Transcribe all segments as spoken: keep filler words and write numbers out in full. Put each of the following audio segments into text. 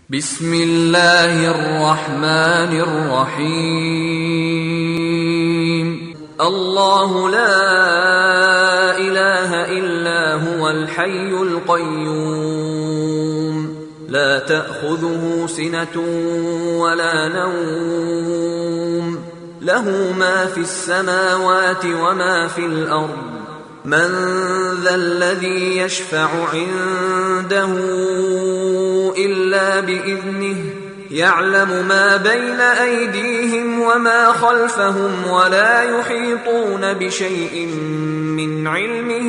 ബിസ്മില്ലാഹിർ റഹ്മാനിർ റഹീം. അല്ലാഹു ലാ ഇലാഹ ഇല്ലാ ഹുവൽ ഹയ്യുൽ ഖയ്യൂം ലാ തഅഖുദുഹു സിനതുൻ വലാ നൗം ലഹു മാ ഫിസ് സമാവാതി വമാ ഫിൽ അർദ് من ذا الذي يشفع عنده إلا بإذنه يعلم ما بين أيديهم وما خلفهم ولا يحيطون بشيء من علمه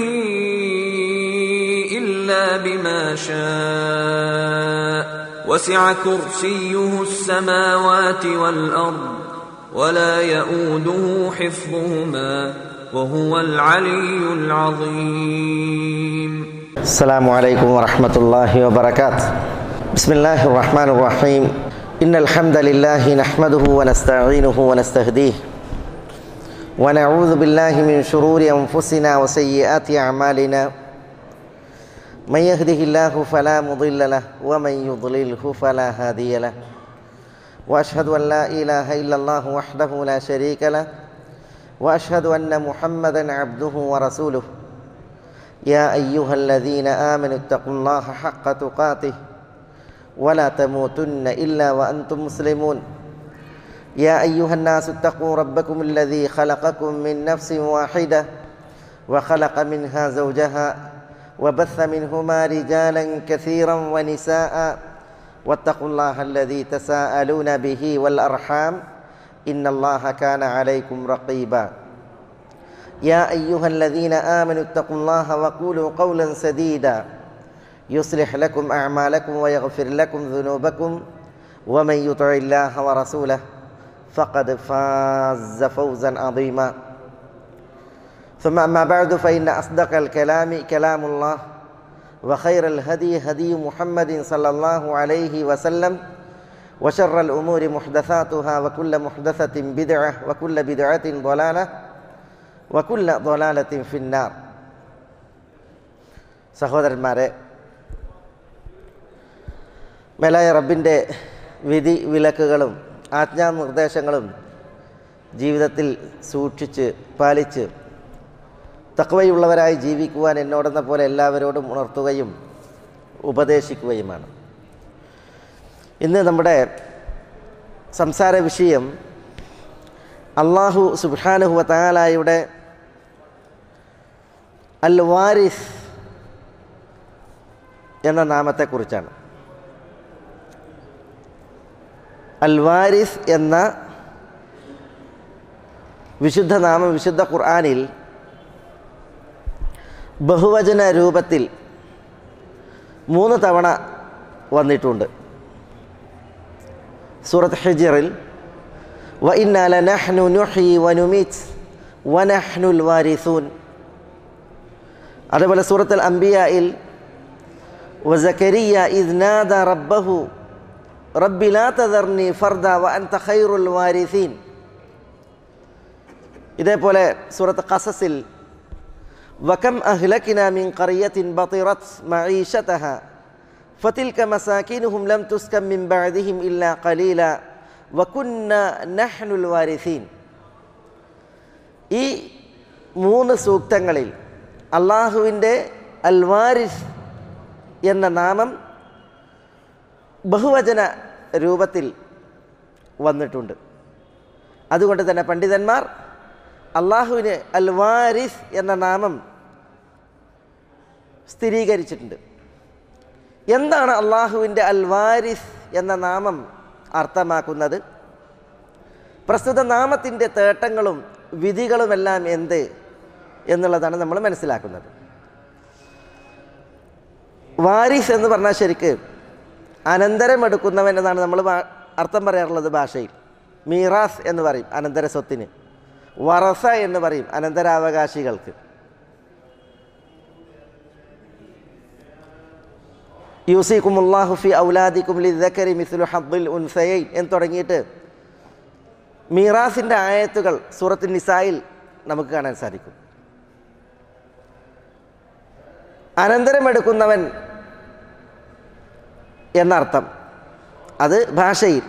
إلا بما شاء وسع كرسيه السماوات والأرض ولا يؤوده حفظهما وهو العلي العظيم. السلام عليكم ورحمة الله وبركاته. بسم الله الرحمن الرحيم. إن الحمد لله نحمده ونستعينه ونستهديه ونعوذ بالله من شرور أنفسنا وسيئات أعمالنا. من يهده الله فلا مضل له ومن يضلله فلا هادي له. وأشهد أن لا إله إلا الله وحده لا شريك له وأشهد أن محمدًا عبده ورسوله. يا أيها الذين آمنوا اتقوا الله حق تقاته ولا تموتن إلا وأنتم مسلمون. يا أيها الناس اتقوا ربكم الذي خلقكم من نفس واحدة وخلق منها زوجها وبث منهما رجالًا كثيرًا ونساء واتقوا الله الذي تساءلون به والأرحام إن الله كان عليكم رقيبا. يا أيها الذين آمنوا اتقوا الله وقولوا قولا سديدا يصلح لكم أعمالكم ويغفر لكم ذنوبكم ومن يطع الله ورسوله فقد فاز فوزا عظيما. ثم أما بعد فإن أصدق الكلام كلام الله وخير الهدي هدي محمد صلى الله عليه وسلم وشر الأمور محدثاتها وكل محدثة بدعة وكل بدعة ضلالة وكل ضلالة في النار. സഹോദരന്മാരെ, മേലായ റബ്ബിൻ്റെ വിധി വിലക്കുകളും ആജ്ഞാനിർദ്ദേശങ്ങളും ജീവിതത്തിൽ സൂക്ഷിച്ച് പാലിച്ച് തഖ്വയുള്ളവരായി ജീവിക്കുവാൻ എന്നോടെന്ന പോലെ എല്ലാവരോടും ഉണർത്തുകയും ഉപദേശിക്കുകയുമാണ്. ഇന്ന് നമ്മുടെ സംസാര വിഷയം അല്ലാഹു സുബ്ഹാനഹു വ തആലയുടെ അൽ വാരിസ് എന്ന നാമത്തെക്കുറിച്ചാണ്. അൽ വാരിസ് എന്ന വിശുദ്ധ നാമം വിശുദ്ധ ഖുർആനിൽ ബഹുവചന രൂപത്തിൽ മൂന്ന് തവണ വന്നിട്ടുണ്ട്. സൂറത്ത് ഹിജ്റിൽ വ ഇന്നാ ലനഹ്നു നുഹ്യി വനുമീത് വനഹ്നുൽ വാരിസൂൻ. അതേപോലെ സൂറത്തുൽ അംബിയായിൽ വസകരിയ ഇദ് നാദ റബ്ബഹു റബ്ബി ലാ തദർനി ഫർദ വ അൻത ഖൈറുൽ വാരിസീൻ. ഇതേപോലെ സൂറത്ത് ഖസസിൽ വകം അഹ്ലക്നാ മിൻ ഖറിയത്തിൻ ബതിറത് മഈശതഹ ഫതിൽക മസാകിനുഹും ലം തുസ്കം മിൻ ബഅദിഹിം ഇല്ലാ ഖലീല വകുന്ന നഹ്നുൽ വാരിസീൻ. ഈ മൂന്ന് സൂക്തങ്ങളിൽ അള്ളാഹുവിൻ്റെ അൽ വാരിസ് എന്ന നാമം ബഹുവചന രൂപത്തിൽ വന്നിട്ടുണ്ട്. അതുകൊണ്ട് തന്നെ പണ്ഡിതന്മാർ അള്ളാഹുവിന് അൽ വാരിസ് എന്ന നാമം സ്ഥിരീകരിച്ചിട്ടുണ്ട്. എന്താണ് അള്ളാഹുവിൻ്റെ അൽ വാരിസ് എന്ന നാമം അർത്ഥമാക്കുന്നത്? പ്രസ്തുത നാമത്തിൻ്റെ തേട്ടങ്ങളും വിധികളുമെല്ലാം എന്ത് എന്നുള്ളതാണ് നമ്മൾ മനസ്സിലാക്കുന്നത്. വാരിസ് എന്ന് പറഞ്ഞാൽ ശരിക്ക് അനന്തരമെടുക്കുന്നവൻ എന്നാണ് നമ്മൾ അർത്ഥം പറയാറുള്ളത് ഭാഷയിൽ. മീറാസ് എന്ന് പറയും അനന്തര സ്വത്തിന്, വറസ എന്ന് പറയും അനന്തരാവകാശികൾക്ക്. യൂസിക്കുമുല്ലാഹു ഫി ഔലാദിക്കും ലിദ്ദക്കരി മിസ്ലു ഹദ്ദിൽ ഉൻസയൈൻ എന്ന് തുടങ്ങിയിട്ട് മീറാസിൻ്റെ ആയത്തുകൾ സൂറത്ത് നിസായിൽ നമുക്ക് കാണാൻ സാധിക്കും. അനന്തരമെടുക്കുന്നവൻ എന്നർത്ഥം. അത് ഭാഷയിൽ.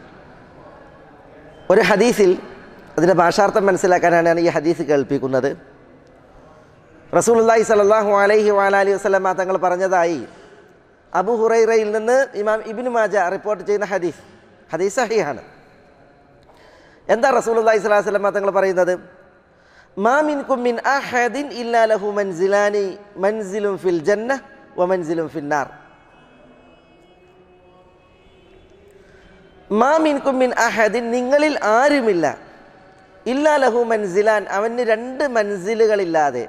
ഒരു ഹദീസിൽ അതിൻ്റെ ഭാഷാർത്ഥം മനസ്സിലാക്കാനാണ് ഈ ഹദീസ് കേൾപ്പിക്കുന്നത്. റസൂലുള്ളാഹി സ്വല്ലല്ലാഹു അലൈഹി വഅലിഹി വസല്ലമ തങ്ങൾ പറഞ്ഞതായി അബൂ ഹുറൈറയിൽ നിന്ന് ഇമാം ഇബ്നു മാജ റിപ്പോർട്ട് ചെയ്യുന്ന ഹദീസ്. ഹദീസ് സഹീഹാണ്. എന്താ റസൂലുള്ളാഹി സ്വല്ലല്ലാഹു അലൈഹി വസല്ലമ തങ്ങൾ പറയുന്നത്? മാ മിൻകും മിൻ അഹദിൻ ഇല്ലാ ലഹു മൻസിലാനി മൻസിലുൻ ഫിൽ ജന്ന വ മൻസിലുൻ ഫിന്നാർ. മാ മിൻകും മിൻ അഹദിൻ, നിങ്ങളിൽ ആരുമില്ല, ഇല്ലാ ലഹു മൻസിലാൻ, അവന് രണ്ട് മൻസിലുകളില്ലാതെ.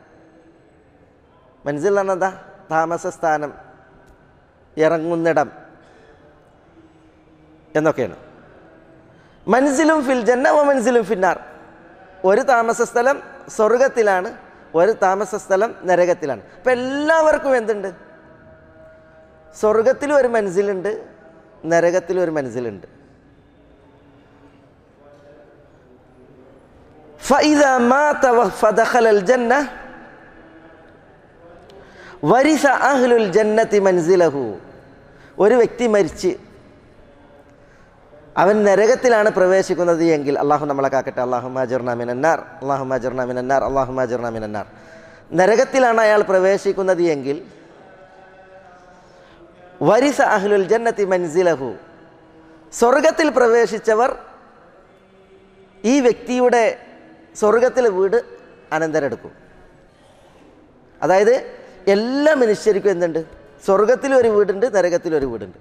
മൻസിൽ എന്ന് പറഞ്ഞാൽ എന്താ? താമസ സ്ഥാനം, ഇറങ്ങുന്നിടം എന്നൊക്കെയാണ്. മൻസിലും ഫിൽ ജന്ന വ മൻസിലും ഫിന്നാർ. ഒരു താമസ സ്ഥലം സ്വർഗത്തിലാണ്, ഒരു താമസ സ്ഥലം നരകത്തിലാണ്. അപ്പം എല്ലാവർക്കും എന്തുണ്ട്? സ്വർഗത്തിലും ഒരു മൻസിലുണ്ട്, നരകത്തിലും ഒരു മൻസിലുണ്ട്. ഫഇദാ മാത ഫദഖലൽ ജന്ന വരിസ അഹ്ലുൽ ജന്നത്തി മൻസിലഹു. ഒരു വ്യക്തി മരിച്ച് അവൻ നരകത്തിലാണ് പ്രവേശിക്കുന്നത് എങ്കിൽ, അള്ളാഹു നമ്മളെ കാക്കട്ടെ, അല്ലാഹുമ്മ അജിർനാ മിനന്നാർ, അല്ലാഹുമ്മ അജിർനാ മിനന്നാർ, അല്ലാഹുമ്മ അജിർനാ മിനന്നാർ. നരകത്തിലാണ് അയാൾ പ്രവേശിക്കുന്നത് എങ്കിൽ വരിസ അഹ്ലുൽ ജന്നത്തി മൻസിലഹു, സ്വർഗത്തിൽ പ്രവേശിച്ചവർ ഈ വ്യക്തിയുടെ സ്വർഗത്തിലെ വീട് അനന്തരെടുക്കും. അതായത് എല്ലാ മനുഷ്യർക്കും എന്തുണ്ട്? സ്വർഗത്തിലും ഒരു വീടുണ്ട്, നരകത്തിലും ഒരു വീടുണ്ട്.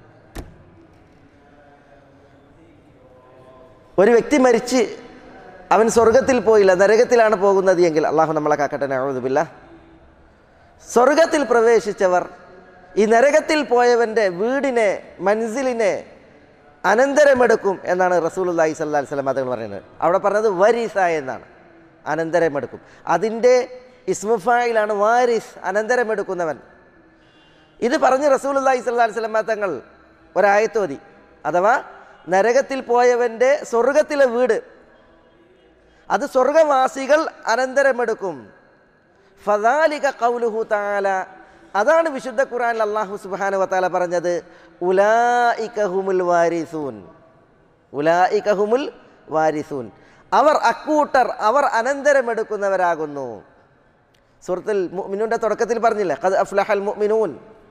ഒരു വ്യക്തി മരിച്ച് അവൻ സ്വർഗത്തിൽ പോയില്ല, നരകത്തിലാണ് പോകുന്നത് എങ്കിൽ, അള്ളാഹു നമ്മളെ കാക്കട്ടെ, നഊദു ബില്ലാഹ്, സ്വർഗത്തിൽ പ്രവേശിച്ചവർ ഈ നരകത്തിൽ പോയവൻ്റെ വീടിനെ, മൻസിലിനെ അനന്തരമെടുക്കും എന്നാണ് റസൂലുള്ളാഹി സ്വല്ലല്ലാഹി അലൈഹി വസല്ലം തങ്ങൾ പറയുന്നത്. അവിടെ പറഞ്ഞത് വരിസ എന്നാണ്, അനന്തരമെടുക്കും. അതിൻ്റെ ഇസ്മു ഫായിലാണ് വാരിസ്, അനന്തരമെടുക്കുന്നവൻ. ഇത് പറഞ്ഞ് റസൂലുള്ളാഹി സ്വല്ലല്ലാഹി അലൈഹി വസല്ലം തങ്ങൾ ഒരായത്ത് ഓതി. അഥവാ നരകത്തിൽ പോയവൻ്റെ സ്വർഗത്തിലെ വീട് അത് സ്വർഗവാസികൾ അനന്തരമെടുക്കും. ഫദാലിക ഖൗലുഹു തആല, അതാണ് വിശുദ്ധ ഖുർആനിൽ അല്ലാഹു സുബ്ഹാനഹു വ തആല പറഞ്ഞത്, ഉലൈക ഹുമുൽ വാരിസൂൻ, ഉലൈക ഹുമുൽ വാരിസൂൻ, അവർ അക്കൂട്ടർ, അവർ അനന്തരമെടുക്കുന്നവരാകുന്നു. സൂറത്തുൽ മുഅ്മിനൂന്റെ തുടക്കത്തിൽ പറഞ്ഞില്ലേ, ഖദ് അഫ്ലഹൽ മുഅ്മിനൂൻ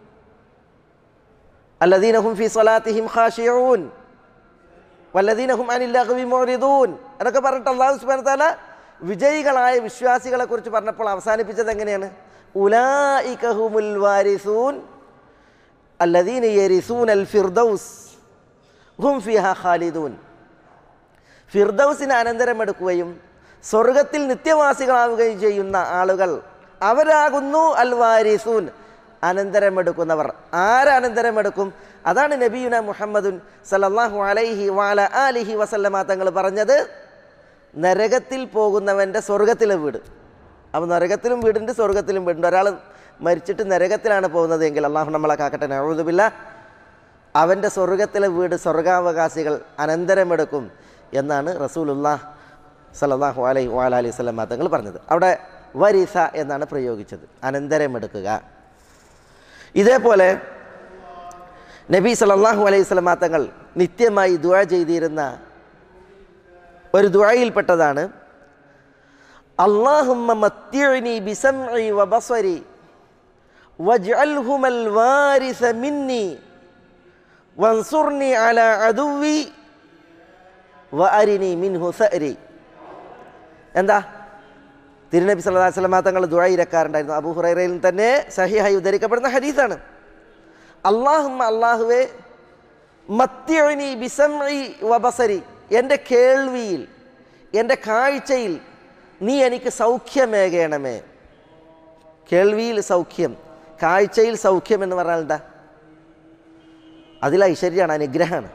അല്ലദീന ഹും ഫീ സ്വലാത്തിഹിം ഖാശിഊൻ വല്ലദീന ഹും അനിൽ ലഗ്വി മുഅ്രിദൂൻ എന്നൊക്കെ പറഞ്ഞിട്ട് അല്ലാഹു സുബ്ഹാനഹു വ തആല വിജയികളായ വിശ്വാസികളെ കുറിച്ച് പറഞ്ഞപ്പോൾ അവസാനിപ്പിച്ചത് എങ്ങനെയാണ്? ഉലൈക ഹുമുൽ വാരിസൂൻ അല്ലദീന യരിസൂനൽ ഫിർദൗസ് ഹും ഫീഹാ ഖാലിദൂൻ. ഫിർദൗസിന് അനന്തരമെടുക്കുകയും സ്വർഗത്തിൽ നിത്യവാസികളാവുകയും ചെയ്യുന്ന ആളുകൾ അവരാകുന്നു അൽ വാരിസൂൻ, അനന്തരമെടുക്കുന്നവർ. ആരനന്തരമെടുക്കും? അതാണ് നബിയുന മുഹമ്മദുൻ സല്ലല്ലാഹു അലൈഹി വഅല ആലിഹി വസല്ലമ തങ്ങൾ പറഞ്ഞത്, നരകത്തിൽ പോകുന്നവൻ്റെ സ്വർഗത്തിലെ വീട്. അപ്പോൾ നരകത്തിലും വീടുണ്ട്, സ്വർഗത്തിലും വീടുണ്ട്. ഒരാൾ മരിച്ചിട്ട് നരകത്തിലാണ് പോകുന്നത് എങ്കിൽ, അള്ളാഹു നമ്മളെ കാക്കട്ടെ, നഊദു ബില്ലാഹ്, അവൻ്റെ സ്വർഗത്തിലെ വീട് സ്വർഗാവകാശികൾ അനന്തരമെടുക്കും എന്നാണ് റസൂലുള്ളാഹി സല്ലല്ലാഹു അലൈഹി വഅല ആലിഹി വസല്ലമ തങ്ങൾ പറഞ്ഞത്. അവിടെ വരിസ എന്നാണ് പ്രയോഗിച്ചത്, അനന്തരമെടുക്കുക. ഇതേപോലെ നബി സല്ലല്ലാഹു അലൈഹി വസല്ലമ തങ്ങൾ നിത്യമായി ദുആ ചെയ്തിരുന്ന ഒരു ദുആയിൽപ്പെട്ടതാണ്, അല്ലാഹുമ്മ മത്തിഅ്നി ബിസംഇ വബസരി വജ്അൽഹുമൽ വാരിസ മിന്നി വൻസുർനി അലാ അദുവി വഅരിനി മിൻഹു സഅരി. എന്താ? തിരുനബി സല്ലല്ലാഹു അലൈഹി വസല്ലമ തങ്ങൾ ദുആ ഇരക്കാറുണ്ടായിരുന്നു. അബൂ ഹുറൈറയിൽ തന്നെ സഹീഹായി ഉദ്ധരിക്കപ്പെടുന്ന ഹദീസാണ്. അല്ലാഹുമ്മ, അല്ലാഹുവേ, മത്തിഅ്നി ബിസംഇ വബസരി, എൻ്റെ കേൾവിയിൽ, എൻ്റെ കാഴ്ചയിൽ നീ എനിക്ക് സൗഖ്യമേകണമേ. കേൾവിയിൽ സൗഖ്യം, കാഴ്ചയിൽ സൗഖ്യം എന്ന് പറഞ്ഞാൽ എന്താ? അതിൽ ഐശ്വര്യമാണ്, അനുഗ്രഹമാണ്,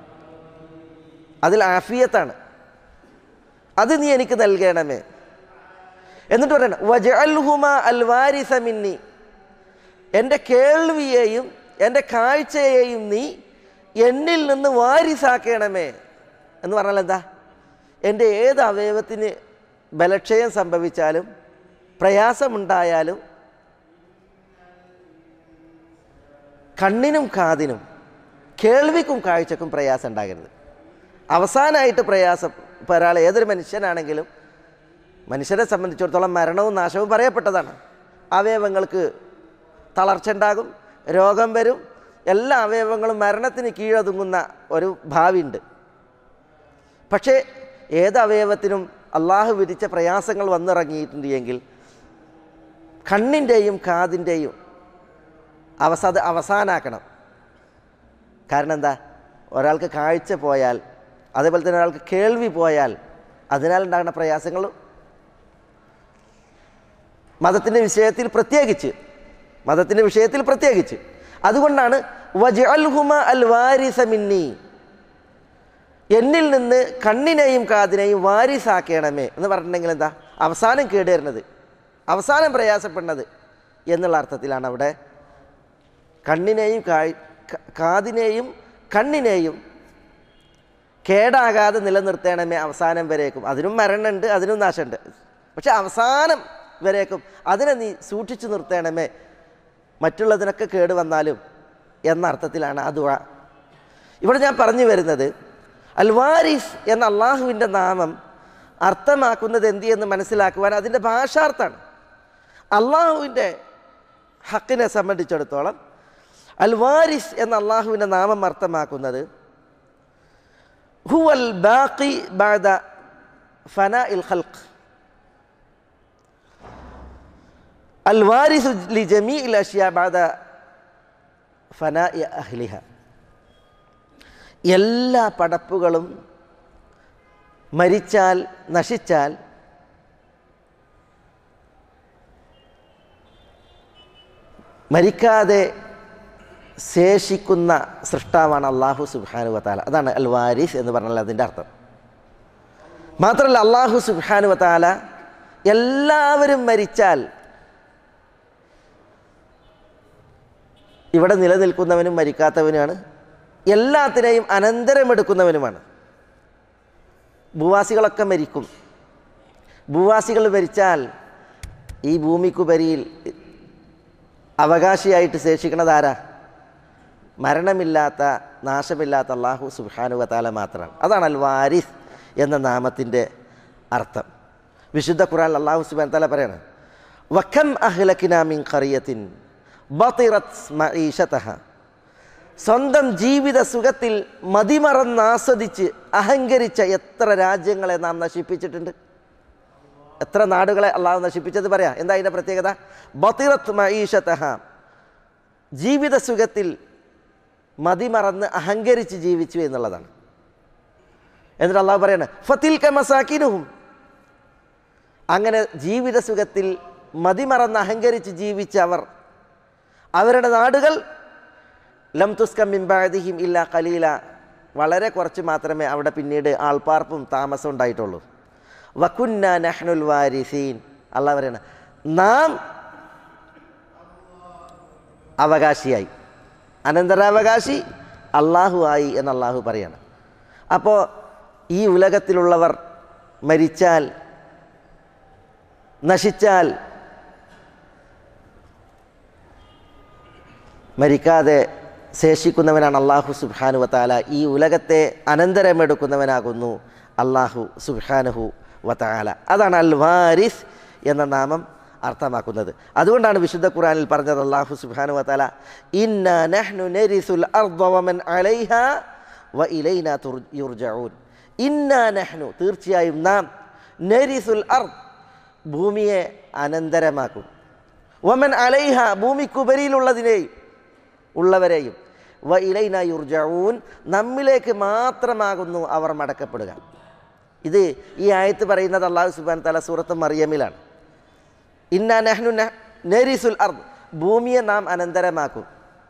അതിൽ ആഫിയത്താണ്. അത് നീ എനിക്ക് നൽകണമേ. എന്നിട്ട് പറയണം, വജഅൽഹുമ അൽ വാരിസ മിന്നി, എൻ്റെ കേൾവിയെയും എൻ്റെ കാഴ്ചയെയും നീ എന്നിൽ നിന്ന് വാരിസാക്കണമേ എന്ന് പറഞ്ഞാൽ എന്താ? എൻ്റെ ഏത് അവയവത്തിന് ബലക്ഷയം സംഭവിച്ചാലും പ്രയാസമുണ്ടായാലും കണ്ണിനും കാതിനും കേൾവിക്കും കാഴ്ചക്കും പ്രയാസം ഉണ്ടാകരുത്. അവസാനമായിട്ട് പ്രയാസം ഇപ്പോൾ ഒരാൾ ഏതൊരു മനുഷ്യനാണെങ്കിലും മനുഷ്യരെ സംബന്ധിച്ചിടത്തോളം മരണവും നാശവും പറയപ്പെട്ടതാണ്. അവയവങ്ങൾക്ക് തളർച്ച ഉണ്ടാകും, രോഗം വരും, എല്ലാ അവയവങ്ങളും മരണത്തിന് കീഴൊതുങ്ങുന്ന ഒരു ഭാവിയുണ്ട്. പക്ഷേ ഏത് അവയവത്തിനും അള്ളാഹു വിധിച്ച പ്രയാസങ്ങൾ വന്നിറങ്ങിയിട്ടുണ്ട് എങ്കിൽ കണ്ണിൻ്റെയും കാതിൻ്റെയും അവസാന അവസാനാക്കണം. കാരണം എന്താ, ഒരാൾക്ക് കാഴ്ച പോയാൽ, അതേപോലെ തന്നെ ഒരാൾക്ക് കേൾവി പോയാൽ അതിനാൽ ഉണ്ടാകുന്ന പ്രയാസങ്ങൾ മതത്തിൻ്റെ വിഷയത്തിൽ പ്രത്യേകിച്ച് മതത്തിൻ്റെ വിഷയത്തിൽ പ്രത്യേകിച്ച് അതുകൊണ്ടാണ് വജ്അൽഹുമ അൽ വാരിസ മിന്നി, എന്നിൽ നിന്ന് കണ്ണിനെയും കാതിനെയും വാരിസാക്കണമേ എന്ന് പറഞ്ഞിട്ടുണ്ടെങ്കിൽ എന്താ, അവസാനം കേടുവരുന്നത്, അവസാനം പ്രയാസപ്പെടുന്നത് എന്നുള്ള അർത്ഥത്തിലാണ് അവിടെ കണ്ണിനെയും കാതിനെയും കണ്ണിനെയും കേടാകാതെ നിലനിർത്തണമേ അവസാനം വരേക്കും. അതിനും മരണമുണ്ട്, അതിനും നാശമുണ്ട്. പക്ഷെ അവസാനം വരേക്കും അതിനെ നീ സൂക്ഷിച്ചു നിർത്തണമേ, മറ്റുള്ളതിനൊക്കെ കേട് വന്നാലും എന്ന അർത്ഥത്തിലാണ് ആ ദുആ. ഇവിടെ ഞാൻ പറഞ്ഞു വരുന്നത് അൽ വാരിസ് എന്ന അള്ളാഹുവിൻ്റെ നാമം അർത്ഥമാക്കുന്നത് എന്ത് എന്ന് മനസ്സിലാക്കുവാൻ അതിൻ്റെ ഭാഷാർത്ഥാണ്. അള്ളാഹുവിൻ്റെ ഹക്കിനെ സംബന്ധിച്ചിടത്തോളം അൽ വാരിസ് എന്ന അള്ളാഹുവിൻ്റെ നാമം അർത്ഥമാക്കുന്നത് ഹുവൽ ബാഖി ബഅദ ഫനാഇൽ ഖൽഖ്, അൽ വാരിസു ലി ജമീഇൽ അഷ്യാ ബഅദ ഫനാഇ അഹ്ലിഹ. എല്ലാ പടപ്പുകളും മരിച്ചാൽ നശിച്ചാൽ മരിക്കാതെ ശേഷിക്കുന്ന സൃഷ്ടാവാണ് അള്ളാഹു സുബ്ഹാനഹു വ തആല. അതാണ് അൽ വാരിസ് എന്ന് പറഞ്ഞാൽ അതിൻ്റെ അർത്ഥം. മാത്രമല്ല അള്ളാഹു സുബ്ഹാനഹു വ തആല എല്ലാവരും മരിച്ചാൽ ഇവിടെ നിലനിൽക്കുന്നവനും മരിക്കാത്തവനുമാണ്, എല്ലാത്തിനെയും അനന്തരമെടുക്കുന്നവനുമാണ്. ഭൂവാസികളൊക്കെ മരിക്കും. ഭൂവാസികൾ മരിച്ചാൽ ഈ ഭൂമിക്കുപരിയിൽ അവകാശിയായിട്ട് ശേഷിക്കുന്നത് ആരാ? മരണമില്ലാത്ത നാശമില്ലാത്ത അല്ലാഹു സുബ്ഹാനഹു വ തആല മാത്രമാണ്. അതാണ് അൽ വാരിസ് എന്ന നാമത്തിൻ്റെ അർത്ഥം. വിശുദ്ധ ഖുർആനിൽ അല്ലാഹു സുബ്ഹാനഹു വ തആല പറയാണ്, വകം അഹ്ലക്നാ മിൻ ഖറിയത്തിൻ ബതിറത് മഈശതഹ, സ്വന്തം ജീവിത സുഖത്തിൽ മതിമറന്ന് ആസ്വദിച്ച് അഹങ്കരിച്ച എത്ര രാജ്യങ്ങളെ നാം നശിപ്പിച്ചിട്ടുണ്ട്. എത്ര നാടുകളെ അള്ളാഹു നശിപ്പിച്ചത് പറയാം. എന്താ അതിൻ്റെ പ്രത്യേകത? ബതിറത് മഈശതഹ, ജീവിത സുഖത്തിൽ മതിമറന്ന് അഹങ്കരിച്ച് ജീവിച്ചു എന്നുള്ളതാണ്. എന്നിട്ട് അള്ളാഹു പറയാണ് ഫതിൽക മസാകിനുഹും, അങ്ങനെ ജീവിത സുഖത്തിൽ മതിമറന്ന് അഹങ്കരിച്ച് ജീവിച്ച അവർ, അവരുടെ നാടുകൾ ലം തുസ്കം മിൻ ബഅദിഹിം ഇല്ലാ ഖലീല, വളരെ കുറച്ച് മാത്രമേ അവിടെ പിന്നീട് ആൾപ്പാർപ്പും താമസം ഉണ്ടായിട്ടുള്ളൂ. വകുന്നാ നഹ്നുൽ വാരിസീൻ, അള്ളാഹു പറയാണ് നാം അവകാശിയായി, അനന്തരാവകാശി അള്ളാഹു ആയി എന്ന് അള്ളാഹു പറയാണ്. അപ്പോൾ ഈ ഉലകത്തിലുള്ളവർ മരിച്ചാൽ നശിച്ചാൽ മരിക്കാതെ ശേഷിക്കുന്നവനാണ് അല്ലാഹു സുബ്ഹാനഹു വ തആല. ഈ ഉലകത്തെ അനന്തരമെടുക്കുന്നവനാകുന്നു അല്ലാഹു സുബ്ഹാനഹു വ തആല. അതാണ് അൽ വാരിസ് എന്ന നാമം അർത്ഥമാക്കുന്നത്. അതുകൊണ്ടാണ് വിശുദ്ധ ഖുർആനിൽ പറഞ്ഞത് അല്ലാഹു സുബ്ഹാനഹു വ തആല ഇന്നാ നഹ്നു നരിസുൽ അർദ വമൻ അലൈഹാ വ ഇലൈനാ യുർജഊൻ. ഇന്നാ നഹ്നു, തീർച്ചയായും നാം, നരിസുൽ അർദ്, ഭൂമിയെ അനന്തരമാക്കും, വമൻ അലൈഹ, ഭൂമിക്കുപരിയിലുള്ളതിനെയും ഉള്ളവരെയും, വ ഇലൈനാ യുർജഊൻ, നമ്മിലേക്ക് മാത്രമാകുന്നു അവർ മടക്കപ്പെടുക. ഇത് ഈ ആയത്ത് പറയുന്നത് അല്ലാഹു സുബ്ഹാനഹു വ തആല സൂറത്ത് മറിയമിലാണ്. ഇന്നാ നഹ്നു നരിസുൽ അർദ്, ഭൂമിയെ നാം അനന്തരമാക്കും,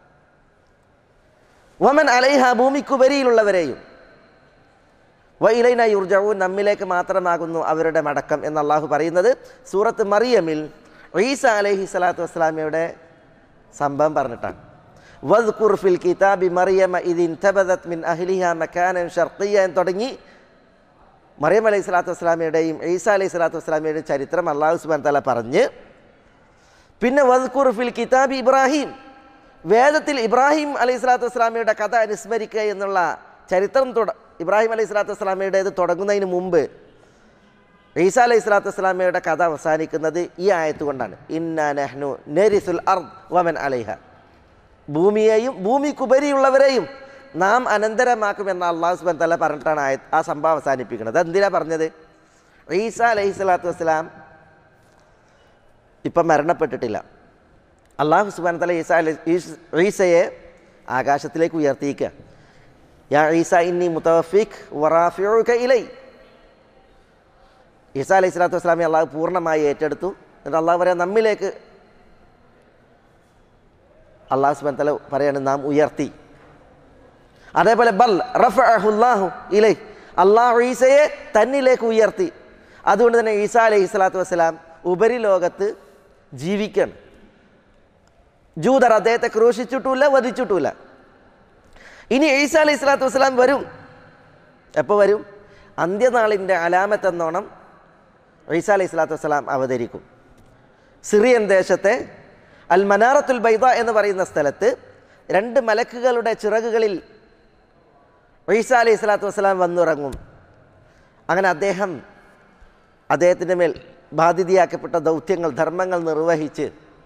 വമൻ അലൈഹ, ഭൂമിക്കുപരിയിലുള്ളവരെയും, വ ഇലൈനാ യുർജഊൻ, നമ്മിലേക്ക് മാത്രമാകുന്നു അവരുടെ മടക്കം എന്ന് അല്ലാഹു പറയുന്നത് സൂറത്ത് മറിയമിൽ ഈസ അലൈഹി സ്വലാത്തു വസ്സലാമയുടെ സംഭവം പറഞ്ഞിട്ടാണ്. വദ്കുർ ഫിൽ കിതാബി മറിയമ ഇദ് ഇൻതബദത് മിൻ അഹ്ലിഹാ മകാനൻ ശർഖിയ്യ എന്ന് തുടങ്ങി മറിയം അലൈഹി സ്വലാത്തു വസ്സലാമയുടെയും ഈസ അലൈഹി സ്വലാത്തു വസ്സലാമയുടെയും ചരിത്രം അല്ലാഹു സുബ്ഹാനഹു വ തആല പറഞ്ഞ്, പിന്നെ വദ്കുർ ഫിൽ കിതാബി ഇബ്രാഹിം, വേദത്തിൽ ഇബ്രാഹിം അലൈഹി സ്വലാത്തു വസ്സലാമയുടെ കഥ അനുസ്മരിക്കുക എന്നുള്ള ചരിത്രം തുട ഇബ്രാഹിം അലൈഹി സ്വലാത്തു വസ്സലാമയുടേത് തുടങ്ങുന്നതിന് മുമ്പ് ഈസാ അലൈഹി സ്വലാത്തു വസ്സലാമയുടെ കഥ അവസാനിക്കുന്നത് ഈ ആയത്ത് കൊണ്ടാണ്. ഇന്നാ നഹ്നു നരിസുൽ അർദ് വമൻ അലൈഹ, ഭൂമിയെയും ഭൂമിക്കുപരിയുള്ളവരെയും നാം അനന്തരമാക്കുമെന്ന് അള്ളാഹു സുബ്ഹാനഹു വ തആല പറഞ്ഞിട്ടാണ് ആയത്ത് ആ സംഭവം അവസാനിപ്പിക്കുന്നത്. അതെന്തിനാ പറഞ്ഞത്? ഈസാ അലൈഹി സ്വലാത്തു വസ്സലാം ഇപ്പം മരണപ്പെട്ടിട്ടില്ല. അള്ളാഹു സുബ്ഹാനഹു വ തആല ഈസാ ഈസയെ ആകാശത്തിലേക്ക് ഉയർത്തിയിക്കുക. യാ ഈസ ഇന്നി മുതവഫിക് വറാഫിഉക ഇലൈ. ഈസാ അലൈഹി സ്വലാത്തു വസ്സലാമെ അള്ളാഹു പൂർണ്ണമായി ഏറ്റെടുത്തു. എന്നിട്ട് അള്ളാഹു പറയാം നമ്മിലേക്ക് അള്ളാഹു സുബ്ഹാനഹു വ തആല പറയാണ് നാം ഉയർത്തി. അതേപോലെ ബൽ റഫഅഹുല്ലാഹു ഇലൈ, അള്ളാഹു ഈസയെ തന്നിലേക്ക് ഉയർത്തി. അതുകൊണ്ട് തന്നെ ഈസാ അലൈഹി സ്വലാത്തു വസ്സലാം ഉപരിലോകത്ത് ജീവിക്കണം. ജൂതർ അദ്ദേഹത്തെ ക്രൂശിച്ചിട്ടുമില്ല, വധിച്ചിട്ടുമില്ല. ഇനി ഈസാ അലൈഹി സ്വലാത്തു വസ്സലാം വരും. എപ്പോൾ വരും? അന്ത്യനാളിൻ്റെ അലാമത്തെന്നോണം ഈസാ അലൈഹി സ്വലാത്തു വസ്സലാം അവതരിക്കും. സിറിയൻ ദേശത്തെ അൽ മനാറത്തുൽ ബൈദ എന്ന് പറയുന്ന സ്ഥലത്ത് രണ്ട് മലക്കുകളുടെ ചിറകുകളിൽ ഈസാ അലൈഹി സ്വലാത്തു വസ്സലാം വന്നിറങ്ങും. അങ്ങനെ അദ്ദേഹം അദ്ദേഹത്തിൻ്റെ മേൽ ബാധ്യതയാക്കപ്പെട്ട ദൗത്യങ്ങൾ, ധർമ്മങ്ങൾ നിർവഹിച്ച്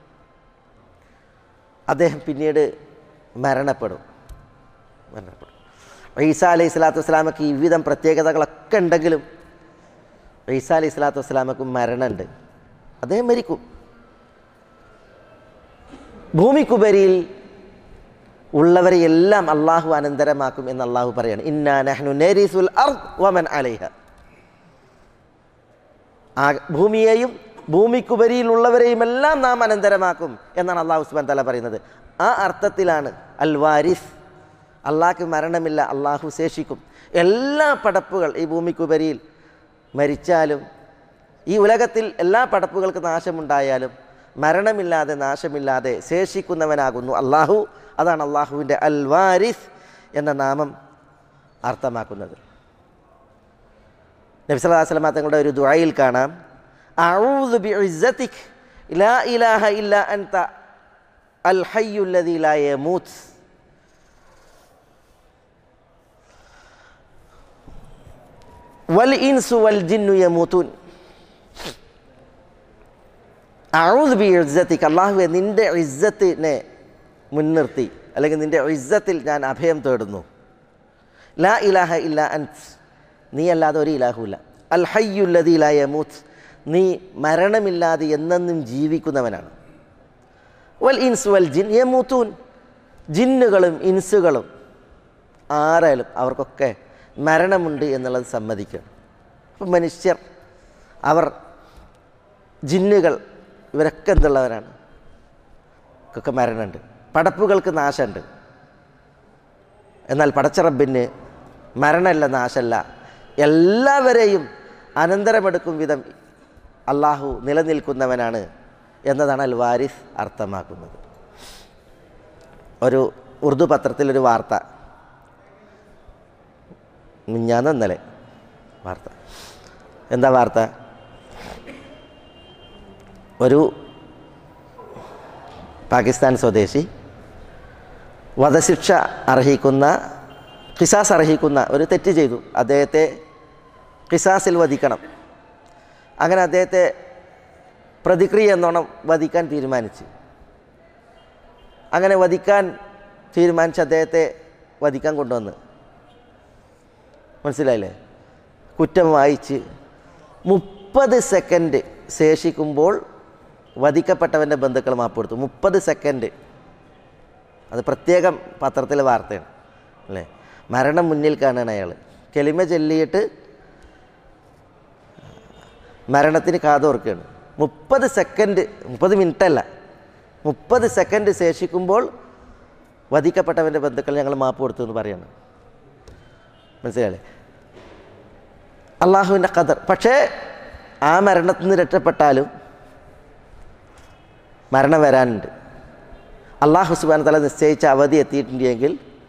അദ്ദേഹം പിന്നീട് മരണപ്പെടും മരണപ്പെടും ഈസാ അലൈഹി സ്വലാത്തു വസ്സലാമക്ക് ഈ വിധം പ്രത്യേകതകളൊക്കെ ഉണ്ടെങ്കിലും ഈസാ അലൈഹി സ്വലാത്തു വസ്സലാമക്ക് മരണമുണ്ട്. അദ്ദേഹം മരിക്കും. ഭൂമിക്കുപരിയിൽ ഉള്ളവരെയെല്ലാം അള്ളാഹു അനന്തരമാക്കും എന്ന് അള്ളാഹു പറയാണ്. ഇന്നാ നഹ്നു നരിസുൽ അർദ് വമൻ അലൈഹ, ആ ഭൂമിയെയും ഭൂമിക്കുപരിയിലുള്ളവരെയും എല്ലാം നാം അനന്തരമാക്കും എന്നാണ് അള്ളാഹു സുബ്ഹാനഹു വ തആല പറയുന്നത്. ആ അർത്ഥത്തിലാണ് അൽ വാരിസ്, അള്ളാഹ്ക്ക് മരണമില്ല, അള്ളാഹു ശേഷിക്കും. എല്ലാ പടപ്പുകൾ ഈ ഭൂമിക്കുപരിയിൽ മരിച്ചാലും, ഈ ഉലകത്തിൽ എല്ലാ പടപ്പുകൾക്ക് നാശമുണ്ടായാലും മരണമില്ലാതെ നാശമില്ലാതെ ശേഷിക്കുന്നവനാകുന്നു അള്ളാഹു. അതാണ് അള്ളാഹുവിൻ്റെ അൽ വാരിസ് എന്ന നാമം അർത്ഥമാക്കുന്നത്. നബി സല്ലല്ലാഹു അലൈഹി വസല്ലം തങ്ങളുടെ ഒരു ദുആയിൽ കാണാം, അഊദു ബിഇസ്സതിക് ലാ ഇലാഹ ഇല്ലാ അൻത അൽ ഹയ്യുൽ ലദീ ലാ യമൂത്ത്. വൽ ഇൻസു വൽ ജിന്നു യമൂതൂൻ. അഊദു ബിഇസ്സതിക്, അല്ലാഹുവേ നിൻ്റെ ഇസ്സത്തിനെ മുൻനിർത്തി അല്ലെങ്കിൽ നിൻ്റെ ഇസ്സത്തിൽ ഞാൻ അഭയം തേടുന്നു. ലാ ഇലാഹ ഇല്ലാ അൻത, നീ അല്ലാതെ ഒരു ഇലാഹുല്ല. അൽ ഹയ്യുൽ ലദീ ലാ യമൂത്ത്, നീ മരണമില്ലാതെ എന്നെന്നും ജീവിക്കുന്നവനാണ്. വൽ ഇൻസു വൽ ജിൻ യമൂതൂൻ, ജിന്നുകളും ഇൻസുകളും ആരായാലും അവർക്കൊക്കെ മരണമുണ്ട് എന്നുള്ളത് സമ്മതിക്കണം. അപ്പം മനുഷ്യർ, അവർ, ജിന്നുകൾ, ഇവരൊക്കെ എന്തുള്ളവരാണ്? ഒക്കെ മരണമുണ്ട്. പടപ്പുകൾക്ക് നാശമുണ്ട്. എന്നാൽ പടച്ച റബ്ബിന് മരണമല്ല, നാശമല്ല. എല്ലാവരെയും അനന്തരമെടുക്കും വിധം അള്ളാഹു നിലനിൽക്കുന്നവനാണ് എന്നതാണ് അൽ വാരിസ് അർത്ഥമാക്കുന്നത്. ഒരു ഉറുദു പത്രത്തിലൊരു വാർത്ത, മിഞ്ഞാന്ന് ഇന്നലെ വാർത്ത. എന്താ വാർത്ത? ഒരു പാകിസ്ഥാൻ സ്വദേശി വധശിക്ഷ അർഹിക്കുന്ന, ഖിസാസ് അർഹിക്കുന്ന ഒരു തെറ്റ് ചെയ്തു. അദ്ദേഹത്തെ ഖിസാസിൽ വധിക്കണം. അങ്ങനെ അദ്ദേഹത്തെ പ്രതിക്രിയ എന്നോണം വധിക്കാൻ തീരുമാനിച്ചു. അങ്ങനെ വധിക്കാൻ തീരുമാനിച്ച് അദ്ദേഹത്തെ വധിക്കാൻ കൊണ്ടുവന്ന്, മനസ്സിലായില്ലേ? കുറ്റം വായിച്ച് മുപ്പത് സെക്കൻഡ് ശേഷിക്കുമ്പോൾ വധിക്കപ്പെട്ടവൻ്റെ ബന്ധുക്കൾ മാപ്പ് കൊടുത്തു. മുപ്പത് സെക്കൻഡ്. അത് പ്രത്യേകം പത്രത്തിലെ വാർത്തയാണ് അല്ലേ? മരണം മുന്നിൽ കാണുകയാണ് അയാൾ. കെലിമ ചൊല്ലിയിട്ട് മരണത്തിന് കാതോർക്കുകയാണ്. മുപ്പത് സെക്കൻഡ്, മുപ്പത് മിനിറ്റല്ല, മുപ്പത് സെക്കൻഡ് ശേഷിക്കുമ്പോൾ വധിക്കപ്പെട്ടവൻ്റെ ബന്ധുക്കൾ ഞങ്ങൾ മാപ്പ് കൊടുത്തു എന്ന് പറയാണ്. മനസ്സിലായില്ലേ? അള്ളാഹുവിൻ്റെ ഖദർ. പക്ഷേ ആ മരണത്തിൽ നിന്ന് രക്ഷപ്പെട്ടാലും മരണം വരാനുണ്ട്. അള്ളാഹു സുബ്ഹാനഹു വ തആല നിശ്ചയിച്ച അവധി എത്തിയിട്ടുണ്ടെങ്കിൽ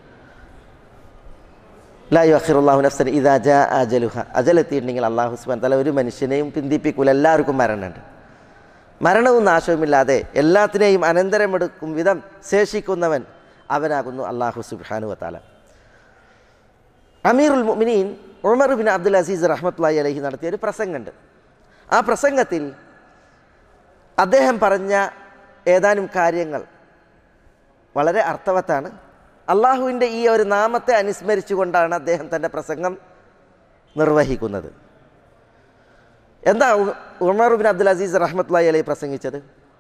ലാ യുഅഖിറുല്ലാഹു നഫ്സൻ ഇദാ ജാഅ അജലുഹ, അജൽ എത്തിയിട്ടുണ്ടെങ്കിൽ അള്ളാഹു സുബ്ഹാനഹു വ തആല ഒരു മനുഷ്യനെയും പിന്തിപ്പിക്കൂല. എല്ലാവർക്കും മരണമുണ്ട്. മരണവും നാശവുമില്ലാതെ എല്ലാത്തിനെയും അനന്തരമെടുക്കും വിധം ശേഷിക്കുന്നവൻ അവനാകുന്നു അല്ലാഹു സുബ്ഹാനഹു വ തആല. അമീറുൽ മുഅ്മിനീൻ ഉമർ ബിൻ അബ്ദുൽ അസീസ് റഹ്മത്തുള്ളാഹി അലൈഹി നടത്തിയ ഒരു പ്രസംഗമുണ്ട്. ആ പ്രസംഗത്തിൽ അദ്ദേഹം പറഞ്ഞ ഏതാനും കാര്യങ്ങൾ വളരെ അർത്ഥവത്താണ്. അള്ളാഹുവിൻ്റെ ഈ ഒരു നാമത്തെ അനുസ്മരിച്ചുകൊണ്ടാണ് അദ്ദേഹം തൻ്റെ പ്രസംഗം നിർവഹിക്കുന്നത്. എന്താ ഉമർ ബിൻ അബ്ദുൽ അസീസ് റഹ്മത്തുള്ളാഹി അലൈഹി പ്രസംഗിച്ചത്?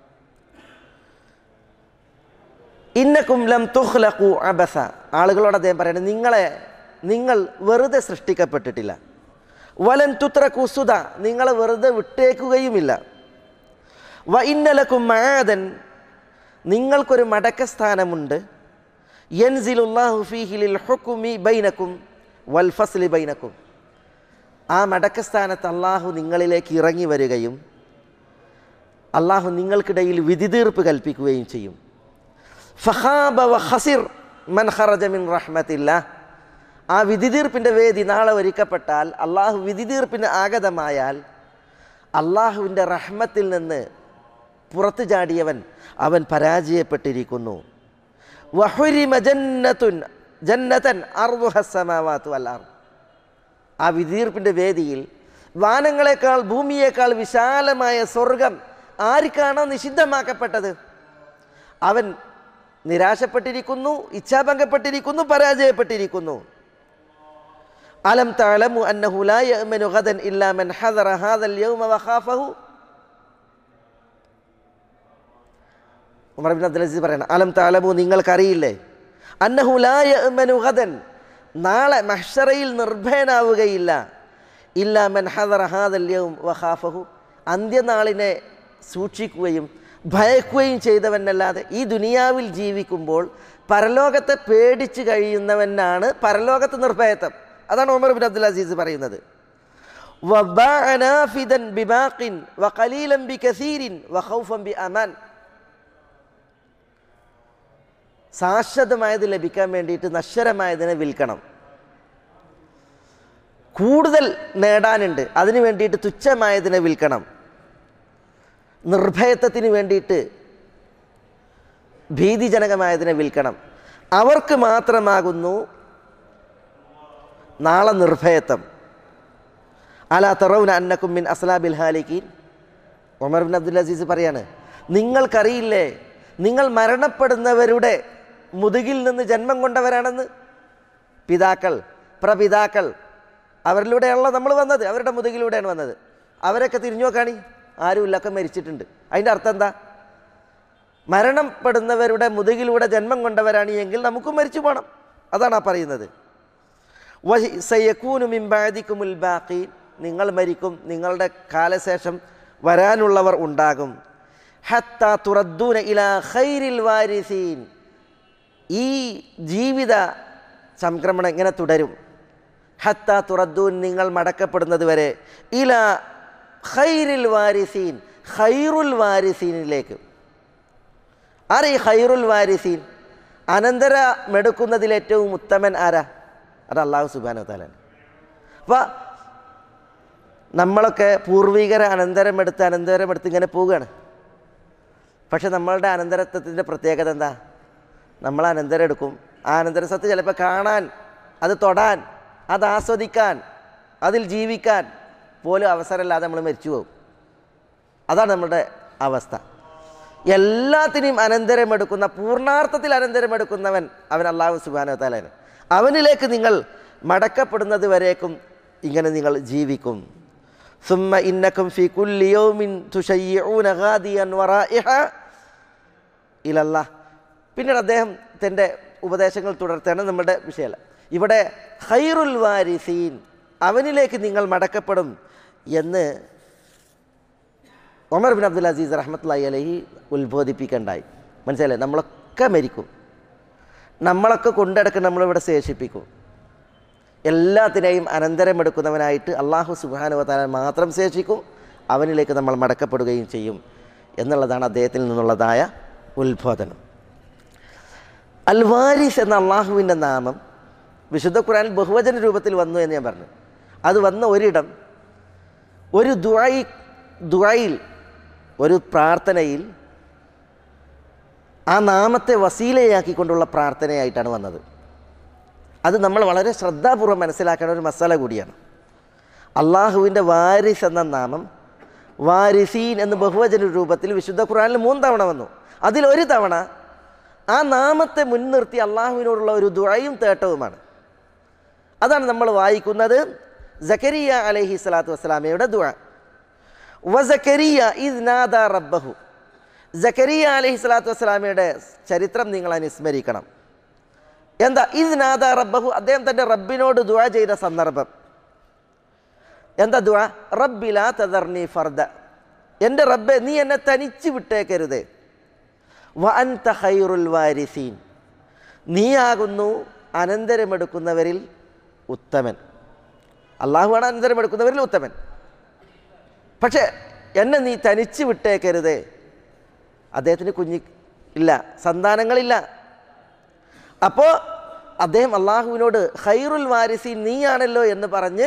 ഇന്നകും ലം തുഖ്ലഖു അബസ. ആളുകളോട് അദ്ദേഹം പറയുന്നത്, നിങ്ങളെ നിങ്ങൾ വെറുതെ സൃഷ്ടിക്കപ്പെട്ടിട്ടില്ല. വലൻ തുത്രകു സുദ, നിങ്ങളെ വെറുതെ വിട്ടേക്കുകയുമില്ല. വ ഇന്നലക്കും മആദൻ, നിങ്ങൾക്കൊരു മടക്കസ്ഥാനമുണ്ട്. യൻസിലുല്ലാഹു ഫീഹി ലിൽ ഹുക്മി ബൈനക്കും വൽ ഫസ്ലി ബൈനക്കും. ആ മടക്കസ്ഥാനത്ത് അള്ളാഹു നിങ്ങളിലേക്ക് ഇറങ്ങി വരികയും അള്ളാഹു നിങ്ങൾക്കിടയിൽ വിധി തീർപ്പ് കൽപ്പിക്കുകയും ചെയ്യും. ഫഖാബ വ ഖസിർ മൻ ഖറജ മിൻ റഹ്മത്തില്ലാഹ്. ആ വിധി തീർപ്പിൻ്റെ വേദി നാളെ ഒരുക്കപ്പെട്ടാൽ, അള്ളാഹു വിധി തീർപ്പിന് ആഗതമായാൽ അള്ളാഹുവിൻ്റെ റഹ്മത്തിൽ നിന്ന് പുറത്തു ചാടിയവൻ അവൻ പരാജയപ്പെട്ടിരിക്കുന്നു. വഹുരിമ ജന്നത്തുൻ ജന്നതൻ അർദുഹ സ്സമാവാതു വൽ അർദ്. ആ വിധീർപ്പിൻ്റെ വേദിയിൽ വാനങ്ങളെക്കാൾ ഭൂമിയേക്കാൾ വിശാലമായ സ്വർഗം ആർക്കാണോ നിഷിദ്ധമാക്കപ്പെട്ടത് അവൻ നിരാശപ്പെട്ടിരിക്കുന്നു, ഇച്ഛാഭംഗപ്പെട്ടിരിക്കുന്നു, പരാജയപ്പെട്ടിരിക്കുന്നു. അലം തഅലമു അന്നഹു ലാ യഅ്മനു ഗദൻ ഇല്ലാ മൻ ഹദറ ഹാദൽ യൗമ വഖാഫഹു. ഉമർ ഇബ്നു അബ്ദുൽ അസീസ് പറയണം, അലം തഅലമു, നിങ്ങൾക്കറിയില്ലേ, അന്നഹു ലാ യഅ്മനു ഗദൻ, നാളെ മഹ്ശറയിൽ നിർഭയനാവുകയില്ല, ഇല്ലാ മൻ ഹദറ ഹാദൽ യൗം വഖാഫഹു, അന്ത്യനാളിനെ സൂക്ഷിക്കുകയും ഭയക്കുകയും ചെയ്തവനല്ലാതെ. ഈ ദുനിയാവിൽ ജീവിക്കുമ്പോൾ പരലോകത്തെ പേടിച്ച് കഴിയുന്നവനാണ് പരലോകത്ത് നിർഭയത്വം. അതാണ് ഉമർ ഇബ്നു അബ്ദുൽ അസീസ് പറയുന്നത്. വബഅനാഫിദൻ ബിബാഖിൻ വഖലീലൻ ബികസീരിൻ വഖൗഫൻ ബിഅമാൻ. ശാശ്വതമായത് ലഭിക്കാൻ വേണ്ടിയിട്ട് നശ്വരമായതിനെ വിൽക്കണം. കൂടുതൽ നേടാനുണ്ട്, അതിനു വേണ്ടിയിട്ട് തുച്ഛമായതിനെ വിൽക്കണം. നിർഭയത്വത്തിന് വേണ്ടിയിട്ട് ഭീതിജനകമായതിനെ വിൽക്കണം. അവർക്ക് മാത്രമാകുന്നു നാളെ നിർഭയത്വം. അലാ തറൗന അന്നകും മിൻ അസ്ലാബിൽ ഹാലിക്കീൻ. ഉമർ ഇബ്നു അബ്ദുൽ അസീസ് പറയാണ്, നിങ്ങൾക്കറിയില്ലേ നിങ്ങൾ മരണപ്പെടുന്നവരുടെ മുതുകിൽ നിന്ന് ജന്മം കൊണ്ടവരാണെന്ന്. പിതാക്കൾ, പ്രപിതാക്കൾ, അവരിലൂടെയാണല്ലോ നമ്മൾ വന്നത്, അവരുടെ മുതുകിലൂടെയാണ് വന്നത്. അവരൊക്കെ തിരിഞ്ഞു നോക്കാണി, ആരുമില്ല, ഒക്കെ മരിച്ചിട്ടുണ്ട്. അതിൻ്റെ അർത്ഥം എന്താ? മരണപ്പെടുന്നവരുടെ മുതുകിലൂടെ ജന്മം കൊണ്ടവരാണ് എങ്കിൽ നമുക്കും മരിച്ചു പോകണം. അതാണ് ആ പറയുന്നത്. വസയകൂനു മിൻ ബഅദികുമുൽ ബാഖീൻ, നിങ്ങൾ മരിക്കും, നിങ്ങളുടെ കാലശേഷം വരാനുള്ളവർ ഉണ്ടാകും. ഹത്താ തുറദ്ദൂന ഇലാ ഖൈരിൽ വാരിസീൻ, ഈ ജീവിത സംക്രമണം ഇങ്ങനെ തുടരും. ഹത്താ തുറദ്ദൂൻ, നിങ്ങൾ മടക്കപ്പെടുന്നത് വരെ, ഇലാ ഖൈരിൽ വാരിസീൻ, ഖൈറുൽ വാരിസീനിലേക്ക്. ആരാ ഈ ഖൈറുൽ വാരിസീൻ? അനന്തരമെടുക്കുന്നതിൽ ഏറ്റവും ഉത്തമൻ ആരാ? അത് അല്ലാഹു സുബ്ഹാനഹു വ തആലയാണ്. അപ്പോൾ നമ്മളൊക്കെ പൂർവികരെ അനന്തരമെടുത്ത് അനന്തരമെടുത്ത് ഇങ്ങനെ പോവുകയാണ്. പക്ഷെ നമ്മളുടെ അനന്തരത്വത്തിൻ്റെ പ്രത്യേകത എന്താ? നമ്മൾ അനന്തരം എടുക്കും, ആ അനന്തരസത്ത് ചിലപ്പോൾ കാണാൻ, അത് തൊടാൻ, അത് ആസ്വദിക്കാൻ, അതിൽ ജീവിക്കാൻ പോലും അവസരമില്ലാതെ നമ്മൾ മരിച്ചു പോകും. അതാണ് നമ്മളുടെ അവസ്ഥ. എല്ലാത്തിനെയും അനന്തരമെടുക്കുന്ന, പൂർണ്ണാർത്ഥത്തിൽ അനന്തരമെടുക്കുന്നവൻ അവൻ അല്ലാഹു സുബ്ഹാനഹു വ തആലയാണ്. അവനിലേക്ക് നിങ്ങൾ മടക്കപ്പെടുന്നത് വരേക്കും ഇങ്ങനെ നിങ്ങൾ ജീവിക്കും. സുമ്മ ഇന്നക്കും ഫീ കുല്ലി യൗമിൻ തുശയ്യിഊന ഗാദിയൻ വറായിഹ ഇലല്ലാഹ്. പിന്നീട് അദ്ദേഹം തൻ്റെ ഉപദേശങ്ങൾ തുടർത്തേണ്ട നമ്മുടെ വിഷയമല്ല. ഇവിടെ ഖൈറുൽ വാരിസീൻ, അവനിലേക്ക് നിങ്ങൾ മടക്കപ്പെടും എന്ന് ഉമർ ബിൻ അബ്ദുൽ അസീസ് റഹ്മത്തുള്ളാഹി അലൈഹി ഉത്ബോധിപ്പിക്കണ്ടായി. മനസ്സിലായി? നമ്മളൊക്കെ മരിക്കും, നമ്മളൊക്കെ കൊണ്ടടക്കം നമ്മളിവിടെ ശേഷിപ്പിക്കും. എല്ലാത്തിനെയും അനന്തരമെടുക്കുന്നവനായിട്ട് അല്ലാഹു സുബ്ഹാനഹു വ തആല മാത്രം ശേഷിക്കും. അവനിലേക്ക് നമ്മൾ മടക്കപ്പെടുകയും ചെയ്യും എന്നുള്ളതാണ് അദ്ദേഹത്തിൽ നിന്നുള്ളതായ ഉത്ബോധനം. അൽ വാരിസ് എന്ന അള്ളാഹുവിൻ്റെ നാമം വിശുദ്ധ ഖുർആനിൽ ബഹുവചന രൂപത്തിൽ വന്നു എന്ന് ഞാൻ പറഞ്ഞു. അത് വന്ന ഒരിടം ഒരു ദുആയി ദുആയിൽ ഒരു പ്രാർത്ഥനയിൽ ആ നാമത്തെ വസീലയാക്കിക്കൊണ്ടുള്ള പ്രാർത്ഥനയായിട്ടാണ് വന്നത്. അത് നമ്മൾ വളരെ ശ്രദ്ധാപൂർവ്വം മനസ്സിലാക്കേണ്ട ഒരു മസാല കൂടിയാണ്. അള്ളാഹുവിൻ്റെ വാരിസ് എന്ന നാമം വാരിസീൻ എന്ന് ബഹുവചന രൂപത്തിൽ വിശുദ്ധ ഖുർആനിൽ മൂന്ന് തവണ വന്നു. അതിലൊരു തവണ ആ നാമത്തെ മുൻനിർത്തി അള്ളാഹുവിനോടുള്ള ഒരു ദുആയും തേട്ടവുമാണ്. അതാണ് നമ്മൾ വായിക്കുന്നത് സക്കരിയ അലൈഹി സ്വലാത്തു വസ്സലാമയുടെ ദുആ. വസക്കരിയ ഇദ് നാദാ റബ്ബഹു. സക്കരിയ അലൈഹി സ്വലാത്തു വസ്സലാമയുടെ ചരിത്രം നിങ്ങൾ അനുസ്മരിക്കണം. എന്താ? ഇദ് നാദാ റബ്ബഹു, അദ്ദേഹം തൻ്റെ റബ്ബിനോട് ദുആ ചെയ്ത സന്ദർഭം. എന്താ ദുആ? റബ്ബി ലാ തദർനി ഫർദ, എൻ്റെ റബ്ബെ നീ എന്നെ തനിച്ച് വിട്ടേക്കരുതേ. വ അൻത ഖൈറുൽ വാരിസീൻ, നീയാകുന്നു അനന്തരമെടുക്കുന്നവരിൽ ഉത്തമൻ. അള്ളാഹുവാണ് അനന്തരമെടുക്കുന്നവരിൽ ഉത്തമൻ. പക്ഷേ എന്നെ നീ തനിച്ച് വിട്ടേക്കരുതേ. അദ്ദേഹത്തിന് കുഞ്ഞി ഇല്ല, സന്താനങ്ങളില്ല. അപ്പോൾ അദ്ദേഹം അള്ളാഹുവിനോട് ഖൈറുൽ വാരിസീൻ നീയാണല്ലോ എന്ന് പറഞ്ഞ്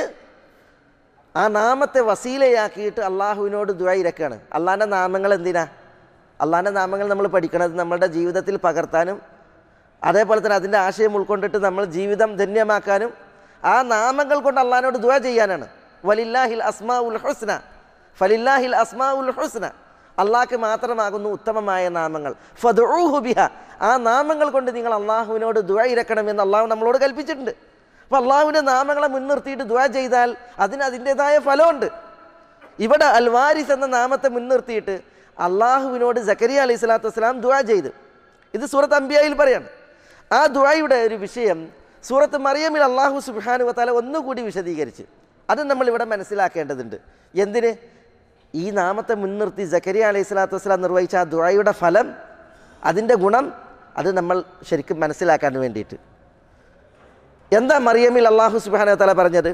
ആ നാമത്തെ വസീലയാക്കിയിട്ട് അള്ളാഹുവിനോട് ദുആ ഇരക്കാണ്. അള്ളാഹിൻ്റെ നാമങ്ങൾ എന്തിനാ? അള്ളാഹിൻ്റെ നാമങ്ങൾ നമ്മൾ പഠിക്കണത് നമ്മളുടെ ജീവിതത്തിൽ പകർത്താനും അതേപോലെ തന്നെ അതിൻ്റെ ആശയം ഉൾക്കൊണ്ടിട്ട് നമ്മൾ ജീവിതം ധന്യമാക്കാനും ആ നാമങ്ങൾ കൊണ്ട് അള്ളാഹിനോട് ദുആ ചെയ്യാനാണ്. വലില്ലാഹിൽ അസ്മാ ഉൽ ഹുസ്ന, ഫലില്ലാഹിൽ അസ്മാ ഉൽ ഹുസ്ന, അള്ളാഹ്ക്ക് മാത്രമാകുന്നു ഉത്തമമായ നാമങ്ങൾ. ഫദ്ഉഹു ബിഹ, ആ നാമങ്ങൾ കൊണ്ട് നിങ്ങൾ അള്ളാഹുവിനോട് ദുആ ഇരക്കണമെന്ന് അള്ളാഹു നമ്മളോട് കൽപ്പിച്ചിട്ടുണ്ട്. അപ്പോൾ അള്ളാഹുവിൻ്റെ നാമങ്ങളെ മുൻനിർത്തിയിട്ട് ദുആ ചെയ്താൽ അതിന് അതിൻ്റേതായ ഫലമുണ്ട്. ഇവിടെ അൽ വാരിസ് എന്ന നാമത്തെ മുൻനിർത്തിയിട്ട് അള്ളാഹുവിനോട് സക്കരിയ അലൈഹി സ്വലാത്തു വസ്സലാം ദുആ ചെയ്തു. ഇത് സൂറത്ത് അംബിയായിൽ പറയാണ്. ആ ദുആയുടെ ഒരു വിഷയം സൂറത്ത് മറിയമിൽ അള്ളാഹു സുബ്ഹാനഹു വ തആല ഒന്നുകൂടി വിശദീകരിച്ച് അത് നമ്മളിവിടെ മനസ്സിലാക്കേണ്ടതുണ്ട്. എന്തിന്? ഈ നാമത്തെ മുൻനിർത്തി സക്കരിയ അലൈഹി സ്വലാത്തു വസ്സലാം നിർവഹിച്ച ആ ദുആയുടെ ഫലം, അതിൻ്റെ ഗുണം, അത് നമ്മൾ ശരിക്കും മനസ്സിലാക്കാൻ വേണ്ടിയിട്ട്. എന്താ മറിയമിൽ അള്ളാഹു സുബ്ഹാനഹു വ തആല പറഞ്ഞത്?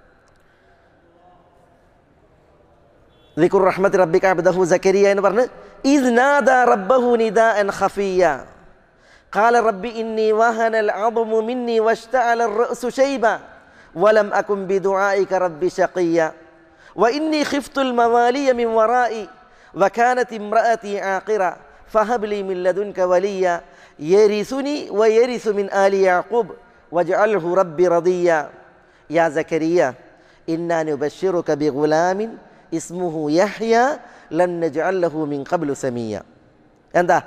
ദിക്റു റഹ്മത്തി റബ്ബിക അബ്ദഹു സക്കരിയ എന്ന് പറഞ്ഞ് ഇദ് നാദാ റബ്ബഹു നിദാഅൻ ഖഫിയ ഖാല റബ്ബി ഇന്നി വഹനൽ അദ്മു മിന്നി വഷ്തഅല അർ-റഅസു ശൈബ വലം അകുൻ ബിദുആഇക റബ്ബി ശഖിയ വഇന്നി ഖിഫ്തുൽ മവാലിയ മിൻ വറാഇ വകാനത് ഇംറഅതി ആഖിറ ഫഹബ് ലി മിൻ ലദുൻക വലിയ യരിസുനി വയരിസു മിൻ ആലി യഅഖൂബ് വജ്അൽഹു റബ്ബി റദിയ യാ സക്കരിയ ഇന്നാ നുബശ്ശിറുക ബിഗുലാമിൻ ഇസ്മുഹു യഹ്യ ലൻ നജ്അൽ ലഹു മിൻ ഖബ്ലു സമീയ. എന്താ?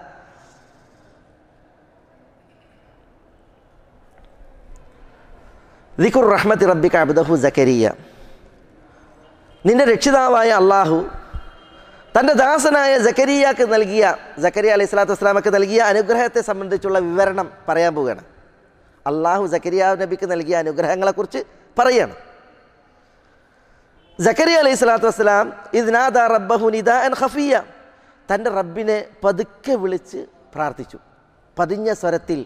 ദിക്റു റഹ്മത്തി റബ്ബിക അബ്ദഹു സക്കരിയ, നിന്റെ രക്ഷിതാവായ അള്ളാഹു തൻ്റെ ദാസനായ സക്കരിയക്ക് നൽകിയ, സക്കരിയ അലൈഹി സ്വലാത്തു വസ്സലാമക്ക് നൽകിയ അനുഗ്രഹത്തെ സംബന്ധിച്ചുള്ള വിവരണം പറയാൻ പോവുകയാണ്. അള്ളാഹു സക്കരിയ നബിക്ക് നൽകിയ അനുഗ്രഹങ്ങളെക്കുറിച്ച് പറയാണ്. സക്കരിയ അലൈഹി സ്വലാത്തു വസ്സലാം ഇദ് നാദാ റബ്ബഹു നിദാഅൻ ഖഫിയ, തൻ്റെ റബ്ബിനെ പതുക്കെ വിളിച്ച് പ്രാർത്ഥിച്ചു. പതിഞ്ഞ സ്വരത്തിൽ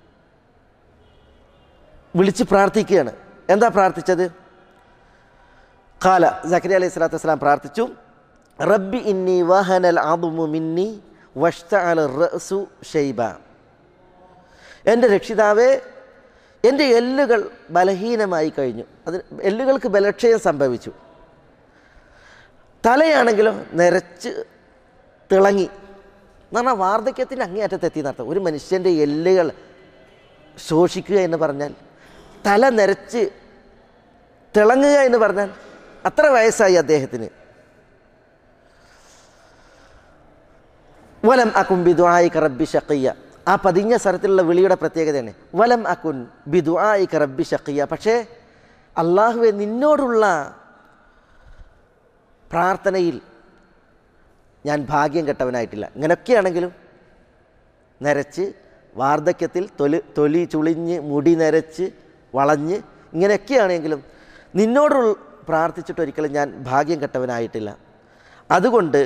വിളിച്ച് പ്രാർത്ഥിക്കുകയാണ്. എന്താ പ്രാർത്ഥിച്ചത്? ഖാല, സക്കരിയ അലൈഹി സ്വലാത്തു വസ്സലാം പ്രാർത്ഥിച്ചു, റബ്ബി ഇന്നി വഹനൽ അദ്മു മിന്നി വഷ്തഅല അർ-റഅസു ശൈബ, എൻ്റെ രക്ഷിതാവേ എൻ്റെ എല്ലുകൾ ബലഹീനമായി കഴിഞ്ഞു, അത് എല്ലുകൾക്ക് ബലക്ഷയം സംഭവിച്ചു. തലയാണെങ്കിലോ നിരച്ച് തിളങ്ങി എന്ന് പറഞ്ഞാൽ വാർദ്ധക്യത്തിൻ്റെ അങ്ങേയറ്റത്തെത്തി നടത്തും. ഒരു മനുഷ്യൻ്റെ എല്ലുകൾ ശോഷിക്കുക എന്ന് പറഞ്ഞാൽ, തല നിരച്ച് തിളങ്ങുക എന്ന് പറഞ്ഞാൽ അത്ര വയസ്സായി അദ്ദേഹത്തിന്. വലം അകുൻ ബിദുആഇക റബ്ബി ശഖിയ, ആ പതിഞ്ഞ സ്വരത്തിലുള്ള വിളിയുടെ പ്രത്യേകതയാണ് വലം അകുൻ ബിദുആഇക റബ്ബി ശഖിയ. പക്ഷേ അള്ളാഹുവെ നിന്നോടുള്ള പ്രാർത്ഥനയിൽ ഞാൻ ഭാഗ്യം കെട്ടവനായിട്ടില്ല. ഇങ്ങനെയൊക്കെയാണെങ്കിലും നരച്ച് വാർദ്ധക്യത്തിൽ തൊലി തൊലി ചുളിഞ്ഞ് മുടി നരച്ച് വളഞ്ഞ് ഇങ്ങനെയൊക്കെയാണെങ്കിലും നിന്നോട് പ്രാർത്ഥിച്ചിട്ടൊരിക്കലും ഞാൻ ഭാഗ്യം കെട്ടവനായിട്ടില്ല. അതുകൊണ്ട്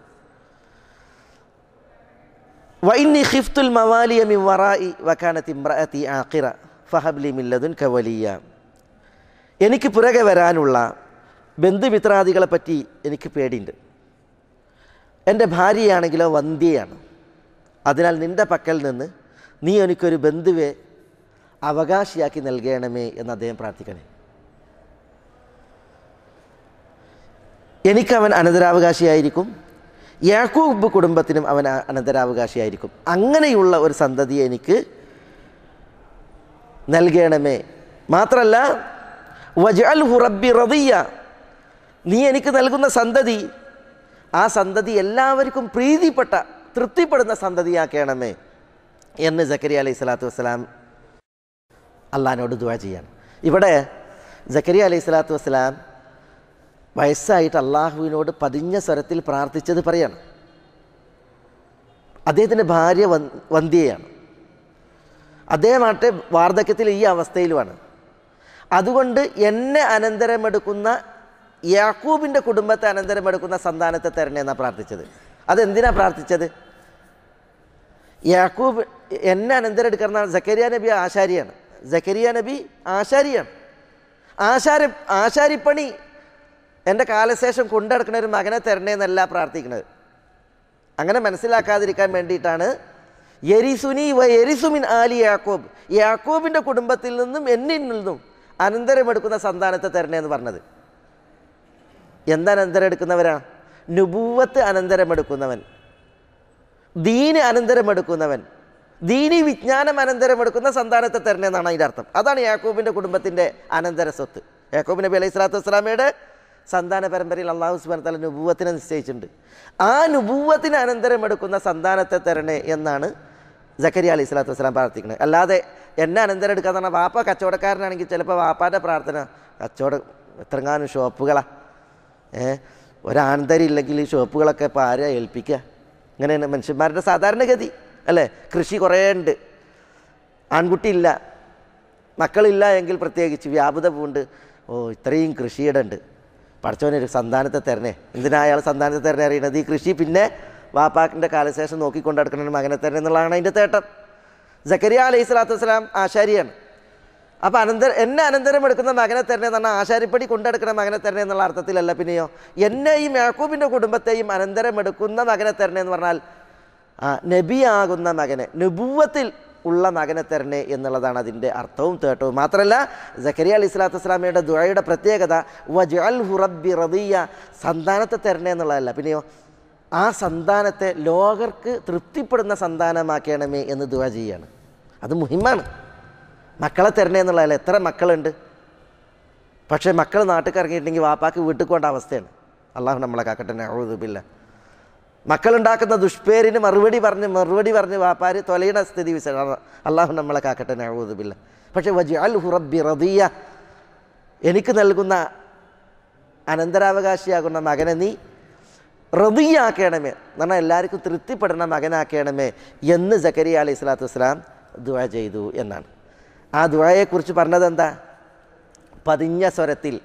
വഇന്നി ഖിഫ്തുൽ മവാലിയ മിൻ വറാഇ വകാനത് ഇംറഅതി ആഖിറ ഫഹബ് ലി മിൻ ലദുൻക വലിയ, എനിക്ക് പുറകെ വരാനുള്ള ബന്ധുമിത്രാദികളെ പറ്റി എനിക്ക് പേടിയുണ്ട്. എൻ്റെ ഭാര്യയാണെങ്കിലോ വന്ധ്യയാണ്. അതിനാൽ നിൻ്റെ പക്കൽ നിന്ന് നീ എനിക്കൊരു ബന്ധുവെ അവകാശിയാക്കി നൽകണമേ എന്ന് അദ്ദേഹം പ്രാർത്ഥിക്കണേ. എനിക്കവൻ അനന്തരാവകാശിയായിരിക്കും, യാക്കൂബ് കുടുംബത്തിനും അവൻ അനന്തരാവകാശിയായിരിക്കും. അങ്ങനെയുള്ള ഒരു സന്തതിയെ എനിക്ക് നൽകണമേ. മാത്രമല്ല വജഅൽഹു റബ്ബി റദിയ, നീ എനിക്ക് നൽകുന്ന സന്തതി ആ സന്തതി എല്ലാവർക്കും പ്രീതിപ്പെട്ട തൃപ്തിപ്പെടുന്ന സന്തതിയാക്കണമേ എന്ന് സക്കരിയ അലൈഹി സ്വലാത്തു വസ്സലാം അള്ളാഹിനോട് ദുആ ചെയ്യാണ്. ഇവിടെ സക്കരിയ അലൈഹി സ്വലാത്തു വസ്സലാം വയസ്സായിട്ട് അള്ളാഹുവിനോട് പതിഞ്ഞ സ്വരത്തിൽ പ്രാർത്ഥിച്ചത് പറയാണ്. അദ്ദേഹത്തിൻ്റെ ഭാര്യ വന്ധ്യയാണ്, അദ്ദേഹമാട്ടെ വാർദ്ധക്യത്തിൽ ഈ അവസ്ഥയിലുമാണ്. അതുകൊണ്ട് എന്നെ അനന്തരമെടുക്കുന്ന യാക്കൂബിൻ്റെ കുടുംബത്തെ അനന്തരമെടുക്കുന്ന സന്താനത്തെ തരണേ എന്നാണ് പ്രാർത്ഥിച്ചത്. അതെന്തിനാണ് പ്രാർത്ഥിച്ചത്? യാക്കൂബ് എന്നെ അനന്തരം എടുക്കുന്ന സക്കരിയ നബി ആശാരിയാണ്. സക്കരിയ നബി ആശാരിയാണ്. ആശാരി ആശാരിപ്പണി എൻ്റെ കാലശേഷം കൊണ്ടുനടക്കുന്ന ഒരു മകനെ തരണേ എന്നല്ല പ്രാർത്ഥിക്കുന്നത്. അങ്ങനെ മനസ്സിലാക്കാതിരിക്കാൻ വേണ്ടിയിട്ടാണ് യരിസുനി വ യരിസുമിൻ ആലി യാക്കൂബ്, യാക്കൂബിൻ്റെ കുടുംബത്തിൽ നിന്നും എന്നിൽ നിന്നും അനന്തരമെടുക്കുന്ന സന്താനത്തെ തരണേ എന്ന് പറഞ്ഞത്. എന്തനന്തരം എടുക്കുന്നവരാ? നുബൂവത്ത് അനന്തരമെടുക്കുന്നവൻ, ദീന് അനന്തരമെടുക്കുന്നവൻ, ദീനി വിജ്ഞാനം അനന്തരമെടുക്കുന്ന സന്താനത്തെ തരണേ എന്നാണ് അതിൻ്റെ അർത്ഥം. അതാണ് യാക്കൂബിൻ്റെ കുടുംബത്തിൻ്റെ അനന്തര സ്വത്ത്. യാക്കൂബ് നബി അലൈഹി സ്വലാത്തു വസ്സലാമയുടെ സന്താന പരമ്പരയിൽ അള്ളാഹു സുബ്ഹാനഹു വ തആല നുബൂവത്തിനെ നിശ്ചയിച്ചിട്ടുണ്ട്. ആ നുബൂവത്തിന് അനന്തരമെടുക്കുന്ന സന്താനത്തെ തരണേ എന്നാണ് സക്കരിയ അലൈഹി സ്വലാത്തു വസ്സലാം പ്രാർത്ഥിക്കുന്നത്. അല്ലാതെ എന്നെ അനന്തരം എടുക്കാന്ന് പറഞ്ഞാൽ വാപ്പ കച്ചവടക്കാരനാണെങ്കിൽ ചിലപ്പോൾ വാപ്പാൻ്റെ പ്രാർത്ഥന കച്ചവടം എത്രങ്ങാനും ഷോപ്പുകളാണ്, ഏഹ് ഒരാൺതരി ഇല്ലെങ്കിൽ ഈ ഷോപ്പുകളൊക്കെ ഇപ്പോൾ ആരെയാണ് ഏൽപ്പിക്കുക? ഇങ്ങനെയാണ് മനുഷ്യന്മാരുടെ സാധാരണഗതി അല്ലേ? കൃഷി കുറേ ഉണ്ട്, ആൺകുട്ടിയില്ല, മക്കളില്ല എങ്കിൽ പ്രത്യേകിച്ച് വ്യാപുത പൂണ്ട്, ഓ ഇത്രയും കൃഷിയുടെ ഉണ്ട്, പഠിച്ചവനൊരു സന്താനത്തെ തരണേ. എന്തിനാ അയാൾ സന്താനത്തെ തരണേ അറിയണത്? ഈ കൃഷി പിന്നെ വാപ്പാക്കിൻ്റെ കാലശേഷം നോക്കിക്കൊണ്ട് നടക്കുന്ന മകനെ തരണേ എന്നുള്ളതാണ് അതിൻ്റെ തേട്ടം. സക്കരിയ അലൈഹി സ്വലാത്തു വസ്സലാം ആശാരിയാണ്. അപ്പോൾ അനന്തര എന്നെ അനന്തരം എടുക്കുന്ന മകനെ തരണേ എന്ന് പറഞ്ഞാൽ ആശാരിപ്പടി കൊണ്ടെടുക്കുന്ന മകനെ തരണേ എന്നുള്ള അർത്ഥത്തിലല്ല. പിന്നെയോ എന്നെയും യാക്കൂബിൻ്റെ കുടുംബത്തെയും അനന്തരം എടുക്കുന്ന മകനെ തരണേ എന്ന് പറഞ്ഞാൽ ആ നബിയാകുന്ന മകനെ, നുബുവത്തിൽ ഉള്ള മകനെ തരണേ എന്നുള്ളതാണ് അതിൻ്റെ അർത്ഥവും തേട്ടവും. മാത്രമല്ല സക്കരിയ അലൈഹി സ്വലാത്തു വസ്സലാമയുടെ ദുആയുടെ പ്രത്യേകത വജഅൽഹു റബ്ബി റദിയ, സന്താനത്തെ തരണേ എന്നുള്ളതല്ല, പിന്നെയോ ആ സന്താനത്തെ ലോകർക്ക് തൃപ്തിപ്പെടുന്ന സന്താനമാക്കണമേ എന്ന് ദുആ ചെയ്യാണ്. അത് മുഹിമാണ്. മക്കളെ തരണേ എന്നുള്ളതല്ല. എത്ര മക്കളുണ്ട്, പക്ഷേ മക്കൾ നാട്ടിൽ ഇറങ്ങിയിട്ടുണ്ടെങ്കിൽ വാപ്പാക്ക് വീട്ടിൽ കൊണ്ട അവസ്ഥയാണ്. അള്ളാഹു നമ്മളെ കാക്കട്ടെ, നഊദു ബില്ലാഹ്. മക്കളുണ്ടാക്കുന്ന ദുഷ്പേരിന് മറുപടി പറഞ്ഞ് മറുപടി പറഞ്ഞ് വാപ്പാര് തൊലയുടെ സ്ഥിതി വിശേഷം. അള്ളാഹു നമ്മളെ കാക്കട്ടെ, നഊദു ബില്ലാഹ്. പക്ഷേ വജഅൽഹു റബ്ബി റദിയ, എനിക്ക് നൽകുന്ന അനന്തരാവകാശിയാകുന്ന മകനെ നീ റദിയാക്കണമേ എന്ന് പറഞ്ഞാൽ എല്ലാവർക്കും തൃപ്തിപ്പെടുന്ന മകനാക്കണമേ എന്ന് സക്കരിയ അലൈഹി സ്വലാത്തു വസ്സലാം ദുആ ചെയ്തു എന്നാണ്. ആ ദുആയെക്കുറിച്ച് പറഞ്ഞത് എന്താ? പതിഞ്ഞ സ്വരത്തിൽ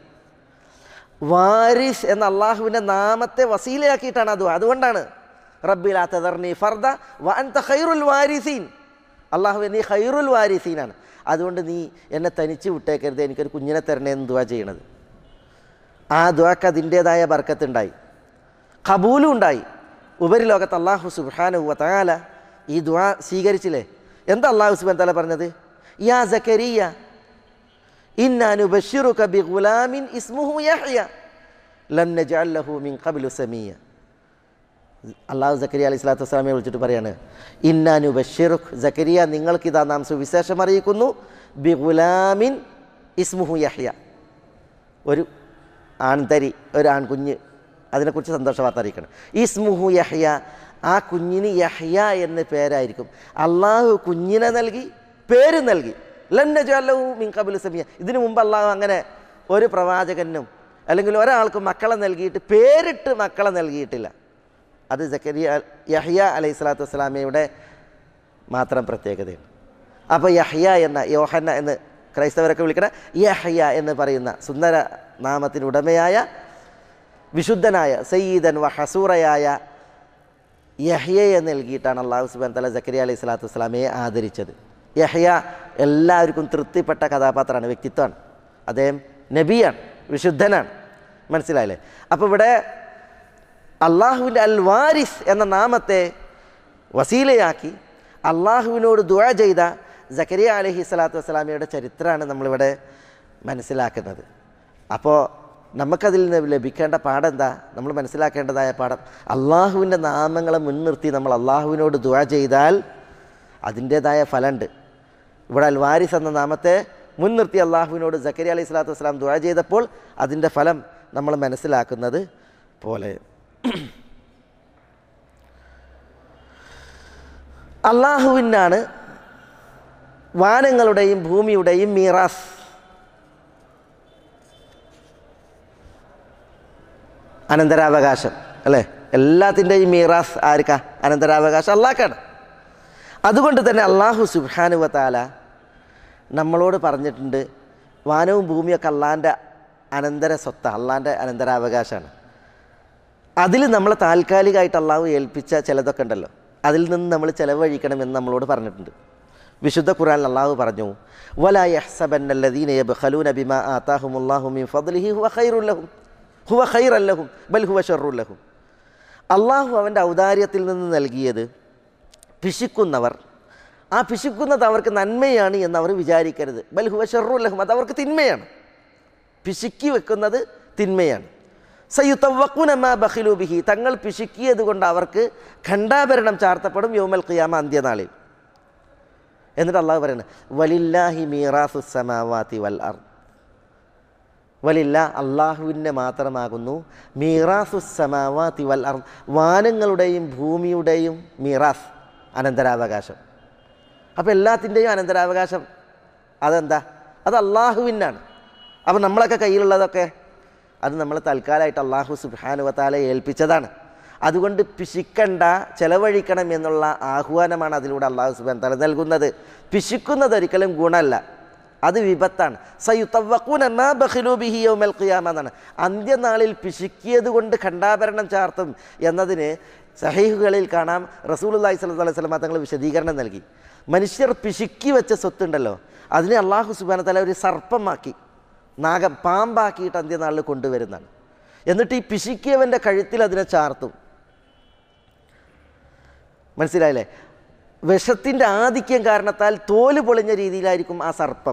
വാരിസ് എന്ന അള്ളാഹുവിൻ്റെ നാമത്തെ വസീലയാക്കിയിട്ടാണ് അത്. അതുകൊണ്ടാണ് റബ്ബി ലാ തദർനി ഫർദ വ അൻത ഖൈറുൽ വാരിസീൻ, അള്ളാഹുവേ നീ ഖൈറുൽ വാരിസീനാണ്, അതുകൊണ്ട് നീ എന്നെ തനിച്ച് വിട്ടേക്കരുത്, എനിക്കൊരു കുഞ്ഞിനെ തരണേ എന്ന് ദുആ ചെയ്യണത്. ആ ദുആക്ക് അതിൻ്റേതായ ബർക്കത്തുണ്ടായി, ഖബൂലും ഉണ്ടായി. ഉപരിലോകത്ത് അള്ളാഹു സുബ്ഹാനഹു വ തആല ഈ ദുആ സ്വീകരിച്ചില്ലേ? എന്താ അള്ളാഹു സുബ്ഹാനഹു വ തആല പറഞ്ഞത്? യാ സക്കരിയ ഇന്നാ നുബശ്ശിറുക ബിഗുലാമിൻ ഇസ്മുഹു യഹ്യ ലം നജഅൽ ലഹു മിൻ ഖബ്ലു സമീയ. അള്ളാഹു സക്കരിയ അലൈഹി സ്വലാത്തു വസ്സലാമയെ വിളിച്ചിട്ട് പറയാണ്, ഇന്നാ നുബശ്ശിറുക, സക്കരിയ നിങ്ങൾക്കിതാ നാം സുവിശേഷം അറിയിക്കുന്നു, ബിഗുലാമിൻ ഇസ്മുഹു യഹ്യ, ഒരു ആൺതരി, ഒരു ആൺകുഞ്ഞ്, അതിനെക്കുറിച്ച് സന്തോഷ വാർത്ത അറിയിക്കണം. ഇസ്മുഹു യഹ്യ, ആ കുഞ്ഞിന് യഹ്യ എന്ന് പേരായിരിക്കും. അള്ളാഹു കുഞ്ഞിനെ നൽകി, പേര് നൽകി. ലം നജഅൽ ലഹു മിൻ ഖബ്ലു സമീയ, ഇതിനു മുമ്പ് അള്ളാഹു അങ്ങനെ ഒരു പ്രവാചകനും അല്ലെങ്കിൽ ഒരാൾക്കും മക്കളെ നൽകിയിട്ട് പേരിട്ട് മക്കളെ നൽകിയിട്ടില്ല. അത് സക്കരിയ യഹ്യ അലൈഹി സ്വലാത്തു വസ്സലാമയുടെ മാത്രം പ്രത്യേകതയാണ്. അപ്പോൾ യഹ്യ എന്ന, യോഹന്ന എന്ന് ക്രൈസ്തവരൊക്കെ വിളിക്കണ യഹ്യ എന്ന് പറയുന്ന സുന്ദര നാമത്തിനുടമയായ വിശുദ്ധനായ സയ്യിദൻ വ ഹസൂറയായ യഹ്യയെ നൽകിയിട്ടാണ് അള്ളാഹു സുബ്ഹാനഹു വ തആല സക്കരിയ അലൈഹി സ്വലാത്തു വസ്സലാമയെ ആദരിച്ചത്. യഹ്യ എല്ലാവർക്കും തൃപ്തിപ്പെട്ട കഥാപാത്രമാണ്, വ്യക്തിത്വമാണ്. അദ്ദേഹം നബിയാണ്, വിശുദ്ധനാണ്. മനസ്സിലായില്ലേ? അപ്പോൾ ഇവിടെ അള്ളാഹുവിൻ്റെ അൽ വാരിസ് എന്ന നാമത്തെ വസീലയാക്കി അള്ളാഹുവിനോട് ദുആ ചെയ്ത സക്കരിയ അലൈഹി സ്വലാത്തു വസ്സലാമയുടെ ചരിത്രമാണ് നമ്മളിവിടെ മനസ്സിലാക്കുന്നത്. അപ്പോൾ നമുക്കതിൽ നിന്ന് ലഭിക്കേണ്ട പാഠം എന്താ? നമ്മൾ മനസ്സിലാക്കേണ്ടതായ പാഠം, അള്ളാഹുവിൻ്റെ നാമങ്ങളെ മുൻനിർത്തി നമ്മൾ അള്ളാഹുവിനോട് ദുആ ചെയ്താൽ അതിൻ്റേതായ ഫലമുണ്ട്. ഇവിടെ അൽ വാരിസ് എന്ന നാമത്തെ മുൻനിർത്തി അള്ളാഹുവിനോട് സക്കരിയ അലൈഹി സ്വലാത്തു വസ്സലാം ദുആ ചെയ്തപ്പോൾ അതിൻ്റെ ഫലം നമ്മൾ മനസ്സിലാക്കുന്നത് പോലെ അള്ളാഹുവിനാണ് വാനങ്ങളുടെയും ഭൂമിയുടെയും മീറാസ്. അനന്തരാവകാശം അല്ലേ? എല്ലാത്തിൻ്റെയും മീറാസ് ആർക്കാ? അനന്തരാവകാശം അള്ളാഹ്ക്കാണ്. അതുകൊണ്ട് തന്നെ അള്ളാഹു സുബ്ഹാനഹു വ തആല നമ്മളോട് പറഞ്ഞിട്ടുണ്ട്, വാനവും ഭൂമിയൊക്കെ അള്ളാഹിൻ്റെ അനന്തര സ്വത്ത, അള്ളാഹിൻ്റെ അനന്തരാവകാശമാണ്. അതിൽ നമ്മൾ താൽക്കാലികമായിട്ട് അള്ളാഹു ഏൽപ്പിച്ച ചിലതൊക്കെ ഉണ്ടല്ലോ, അതിൽ നിന്ന് നമ്മൾ ചിലവഴിക്കണമെന്ന് നമ്മളോട് പറഞ്ഞിട്ടുണ്ട്. വിശുദ്ധ ഖുർആനിൽ അള്ളാഹു പറഞ്ഞു, വലാ യഹ്സബന്നല്ലദീന യബ്ഖലൂന ബിമാ ആതാഹുമുല്ലാഹു മിൻ ഫദ്ലിഹി ഹുവ ഖൈറുൽ ലഹും ഹുവ ഖൈറൻ ലഹും ബൽ ഹുവ ശർറുൽ ലഹും. അള്ളാഹു അവൻ്റെ ഔദാര്യത്തിൽ നിന്ന് നൽകിയത് പിശിക്കുന്നവർ, ആ പിശിക്കുന്നത് അവർക്ക് നന്മയാണ് എന്ന് അവർ വിചാരിക്കരുത്. ബൽ ഹുവ ശർറുൽ ലഹും, അത് അവർക്ക് തിന്മയാണ്. പിശുക്കി വെക്കുന്നത് തിന്മയാണ്. സയുതവഖൂന മാ ബഖിലൂ ബിഹി, തങ്ങൾ പിശുക്കിയത് കൊണ്ട് അവർക്ക് ഖണ്ഡാഭരണം ചാർത്തപ്പെടും യൗമൽ ഖിയാമ, അന്ത്യനാളിൽ. എന്നിട്ട് അള്ളാഹു പറയുന്നത്, വലില്ലാഹി മീറാസുസ് സമാവാതി വൽ അർദ്, വലില്ല അള്ളാഹുവിൻ്റെ മാത്രമാകുന്നു മീറാസുസ് സമാവാതി വൽ അർദ്, വാനങ്ങളുടെയും ഭൂമിയുടെയും മീറാസ്, അനന്തരാവകാശം. അപ്പോൾ എല്ലാത്തിൻ്റെയും അനന്തരാവകാശം അതെന്താ? അത് അള്ളാഹുവിനാണ്. അപ്പോൾ നമ്മളൊക്കെ കയ്യിലുള്ളതൊക്കെ അത് നമ്മൾ തൽക്കാലമായിട്ട് അള്ളാഹു സുബ്ഹാനഹു വ തആല ഏൽപ്പിച്ചതാണ്. അതുകൊണ്ട് പിശിക്കണ്ട, ചെലവഴിക്കണം എന്നുള്ള ആഹ്വാനമാണ് അതിലൂടെ അള്ളാഹു സുബ്ഹാനഹു വ തആല നൽകുന്നത്. പിശിക്കുന്നത് ഒരിക്കലും ഗുണമല്ല, അത് വിപത്താണ്. സയുതവഖൂന മാ ബഖിലൂ ബിഹി യൗമൽ ഖിയാമ എന്നാണ്. അന്ത്യനാളിൽ പിശുക്കിയത് കൊണ്ട് ഖണ്ഡാഭരണം ചാർത്തും എന്നതിന് സഹീഹുകളിൽ കാണാം, റസൂലുള്ളാഹി സ്വല്ലല്ലാഹു അലൈഹി വസല്ലം തങ്ങൾ വിശദീകരണം നൽകി. മനുഷ്യർ പിശുക്കി വെച്ച സ്വത്തുണ്ടല്ലോ, അതിനെ അള്ളാഹു സുബ്ഹാനഹു വ തആല ഒരു സർപ്പമാക്കി, നാഗം പാമ്പാക്കിയിട്ട് അന്ത്യനാളിൽ കൊണ്ടുവരുന്നതാണ്. എന്നിട്ട് ഈ പിശുക്കിയവൻ്റെ കഴുത്തിൽ അതിനെ ചാർത്തും. മനസ്സിലായില്ലേ? വിഷത്തിൻ്റെ ആധിക്യം കാരണത്താൽ തോല് പൊളിഞ്ഞ രീതിയിലായിരിക്കും ആ സർപ്പം.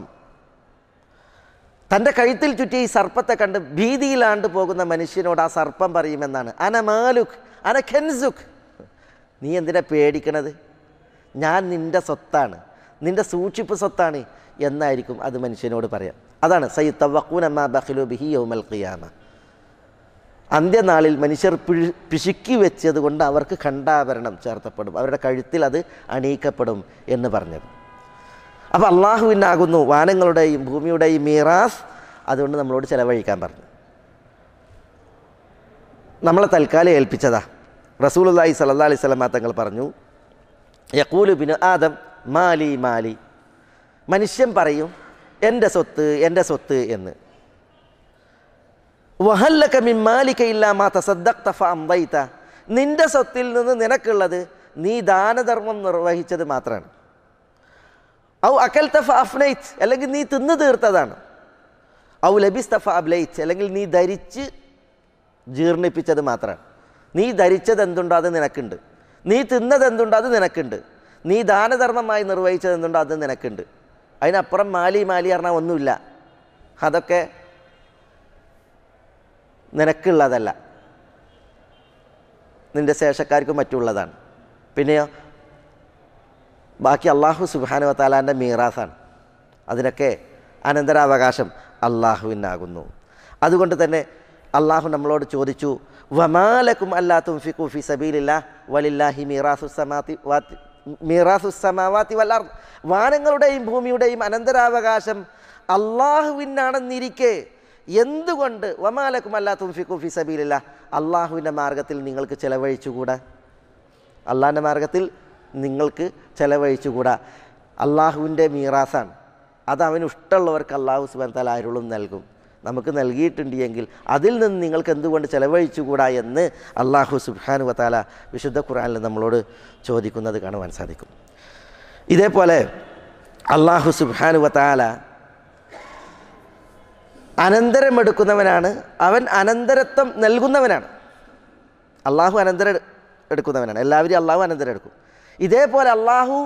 തൻ്റെ കഴുത്തിൽ ചുറ്റിയ ഈ സർപ്പത്തെ കണ്ട് ഭീതിയിലാണ്ട് പോകുന്ന മനുഷ്യനോട് ആ സർപ്പം പറയുമെന്നാണ്, അന മാലുക് അന ഖൻസുക്, നീ എന്തിനാ പേടിക്കണത്, ഞാൻ നിൻ്റെ സ്വത്താണ്, നിൻ്റെ സൂക്ഷിപ്പ് സ്വത്താണ് എന്നായിരിക്കും അത് മനുഷ്യനോട് പറയാം. അതാണ് സയുതവഖൂന മാ ബഖിലൂ ബിഹി യൗമൽ ഖിയാമ. അന്ത്യനാളിൽ മനുഷ്യർ പിഴി പിശുക്കി വെച്ചത് കൊണ്ട് അവർക്ക് ഖണ്ഡാഭരണം ചേർത്തപ്പെടും, അവരുടെ കഴുത്തിൽ അത് അണിയിക്കപ്പെടും എന്ന് പറഞ്ഞത്. അപ്പോൾ അള്ളാഹുവിനാകുന്നു വാനങ്ങളുടെയും ഭൂമിയുടെയും മീറാസ്, അതുകൊണ്ട് നമ്മളോട് ചിലവഴിക്കാൻ പറഞ്ഞു. നമ്മളെ തൽക്കാലം ഏൽപ്പിച്ചതാ. റസൂലുള്ളാഹി സ്വല്ലല്ലാഹു അലൈഹി വസല്ലം തങ്ങൾ പറഞ്ഞു, യഖൂലു ബിനു ആദം മാലി മാലി, മനുഷ്യൻ പറയും എൻ്റെ സ്വത്ത് എൻ്റെ സ്വത്ത് എന്ന്. വഹല്ലക മിൻ മാലിക ഇല്ലാ മാ തസദ്ദഖ്ത ഫഅംദൈത, നിൻ്റെ സ്വത്തിൽ നിന്ന് നിനക്കുള്ളത് നീ ദാനധർമ്മം നിർവഹിച്ചത് മാത്രമാണ്. ഔ അകൽത ഫഅഫ്നൈത്, അല്ലെങ്കിൽ നീ തിന്നു തീർത്തതാണ്. ഔ ലബിസ്ത ഫഅബ്ലൈത്, അല്ലെങ്കിൽ നീ ധരിച്ച് ജീർണിപ്പിച്ചത് മാത്രമാണ്. നീ ധരിച്ചത് എന്തുണ്ടോ അത് നിനക്കുണ്ട്, നീ തിന്നത് എന്തുണ്ടോ അത് നിനക്കുണ്ട്, നീ ദാനധർമ്മമായി നിർവഹിച്ചത് എന്തുണ്ടോ അത് നിനക്കുണ്ട്. അതിനപ്പുറം മാലി മാലി പറഞ്ഞാൽ ഒന്നുമില്ല, അതൊക്കെ നിനക്കുള്ളതല്ല, നിൻ്റെ ശേഷക്കാർക്കും മറ്റുള്ളതാണ്. പിന്നെയോ ബാക്കി അള്ളാഹു സുബ്ഹാനഹു വ തആലാൻ്റെ മീറാസാണ്. അതിനൊക്കെ അനന്തരാവകാശം അള്ളാഹുവിനാകുന്നു. അതുകൊണ്ട് തന്നെ അള്ളാഹു നമ്മളോട് ചോദിച്ചു, വമാലക്കും അല്ലാ തുൻഫിഖൂ ഫീ സബീലില്ലാഹ് വലില്ലാഹി മീറാസുസ് സമാവാതി മീറാസുസ് സമാവാതി വൽ അർദ്, വാനങ്ങളുടെയും ഭൂമിയുടെയും അനന്തരാവകാശം അള്ളാഹുവിനാണെന്നിരിക്കെ എന്തുകൊണ്ട് വമാലക്കും അല്ലാ തുൻഫിഖൂ ഫീ സബീലില്ലാഹ്, അള്ളാഹുവിൻ്റെ മാർഗത്തിൽ നിങ്ങൾക്ക് ചിലവഴിച്ചുകൂടാ, അള്ളാഹിൻ്റെ മാർഗത്തിൽ നിങ്ങൾക്ക് ചിലവഴിച്ചുകൂടാ. അള്ളാഹുവിൻ്റെ മീറാസാണ്, അത് അവന് ഇഷ്ടമുള്ളവർക്ക് അള്ളാഹു സുബ്ഹാനഹു വ തആല അരുളും നൽകും. നമുക്ക് നൽകിയിട്ടുണ്ട് എങ്കിൽ അതിൽ നിന്ന് നിങ്ങൾക്ക് എന്തുകൊണ്ട് ചിലവഴിച്ചുകൂടാ എന്ന് അള്ളാഹു സുബ്ഹാനഹു വ തആല വിശുദ്ധ ഖുർആനിൽ നമ്മളോട് ചോദിക്കുന്നത് കാണുവാൻ സാധിക്കും. ഇതേപോലെ അള്ളാഹു സുബ്ഹാനഹു വ തആല അനന്തരമെടുക്കുന്നവനാണ്, അവൻ അനന്തരത്വം നൽകുന്നവനാണ്. അള്ളാഹു അനന്തരം എടുക്കുന്നവനാണ്, എല്ലാവരും അള്ളാഹു അനന്തരം എടുക്കും. ഇതേപോലെ അള്ളാഹു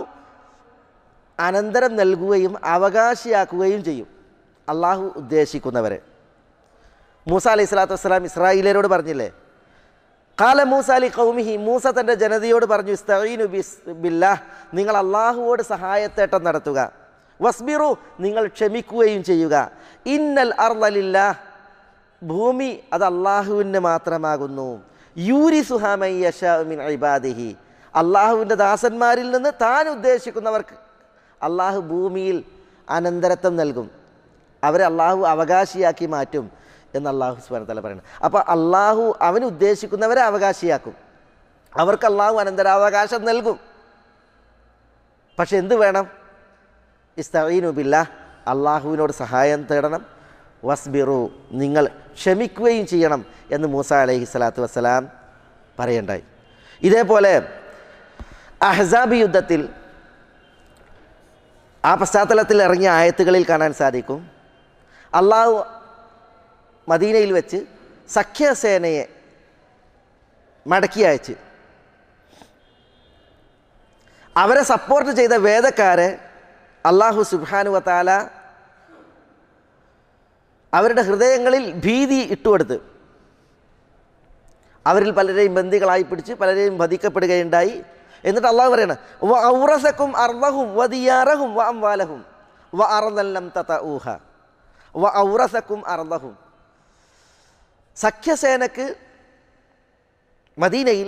അനന്തരം നൽകുകയും അവകാശിയാക്കുകയും ചെയ്യും അള്ളാഹു ഉദ്ദേശിക്കുന്നവരെ. മൂസ അലൈഹി സ്വലാത്തു വസ്സലാം ഇസ്രായേലരോട് പറഞ്ഞില്ലേ, ഖാല മൂസ ലി ഖൗമിഹി, മൂസ തൻ്റെ ജനതയോട് പറഞ്ഞു, ഇസ്തഈനു ബില്ലാഹ്, നിങ്ങൾ അള്ളാഹുവോട് സഹായത്തേട്ടം നടത്തുക, വസ്ബിറു, നിങ്ങൾ ക്ഷമിക്കുകയും ചെയ്യുക, ഇന്നൽ അർള ലില്ലാഹ്, ഭൂമി അത് അള്ളാഹുവിന് മാത്രമാകുന്നു, യൂരിസുഹാ മൻ യശാഉ മിൻ ഇബാദിഹി, അള്ളാഹുവിൻ്റെ ദാസന്മാരിൽ നിന്ന് താൻ ഉദ്ദേശിക്കുന്നവർക്ക് അള്ളാഹു ഭൂമിയിൽ അനന്തരത്വം നൽകും, അവരെ അള്ളാഹു അവകാശിയാക്കി മാറ്റും എന്ന് അള്ളാഹു സുബ്ഹാനഹു വ തആല പറയുന്നത്. അപ്പോൾ അള്ളാഹു അവന് ഉദ്ദേശിക്കുന്നവരെ അവകാശിയാക്കും, അവർക്ക് അള്ളാഹു അനന്തരാവകാശം നൽകും. പക്ഷെ എന്ത് വേണം? ഇസ്തഈനു ബില്ലാഹ്, അള്ളാഹുവിനോട് സഹായം തേടണം, വസ്ബിറു, നിങ്ങൾ ക്ഷമിക്കുകയും ചെയ്യണം എന്ന് മൂസ അലൈഹി സ്വലാത്തു വസ്സലാം പറയണ്ടായി. ഇതേപോലെ അഹ്സാബ് യുദ്ധത്തിൽ ആ പശ്ചാത്തലത്തിൽ ഇറങ്ങിയ ആയത്തുകളിൽ കാണാൻ സാധിക്കും, അള്ളാഹു മദീനയിൽ വെച്ച് സഖ്യസേനയെ മടക്കി അയച്ച് അവരെ സപ്പോർട്ട് ചെയ്ത വേദക്കാരെ അള്ളാഹു സുബ്ഹാനഹു വ തആല അവരുടെ ഹൃദയങ്ങളിൽ ഭീതി ഇട്ടുകൊടുത്ത് അവരിൽ പലരെയും ബന്ദികളായി പിടിച്ച് പലരെയും വധിക്കപ്പെടുകയുണ്ടായി. എന്നിട്ട് അള്ളാഹു പറയണം, വ ഔറസക്കും അർളഹും വ ദിയാറഹും വ അംവാലഹും വ അർളൻ ലം തതഊഹ വ ഔറസക്കും അർളഹും. സഖ്യസേനക്ക് മദീനയിൽ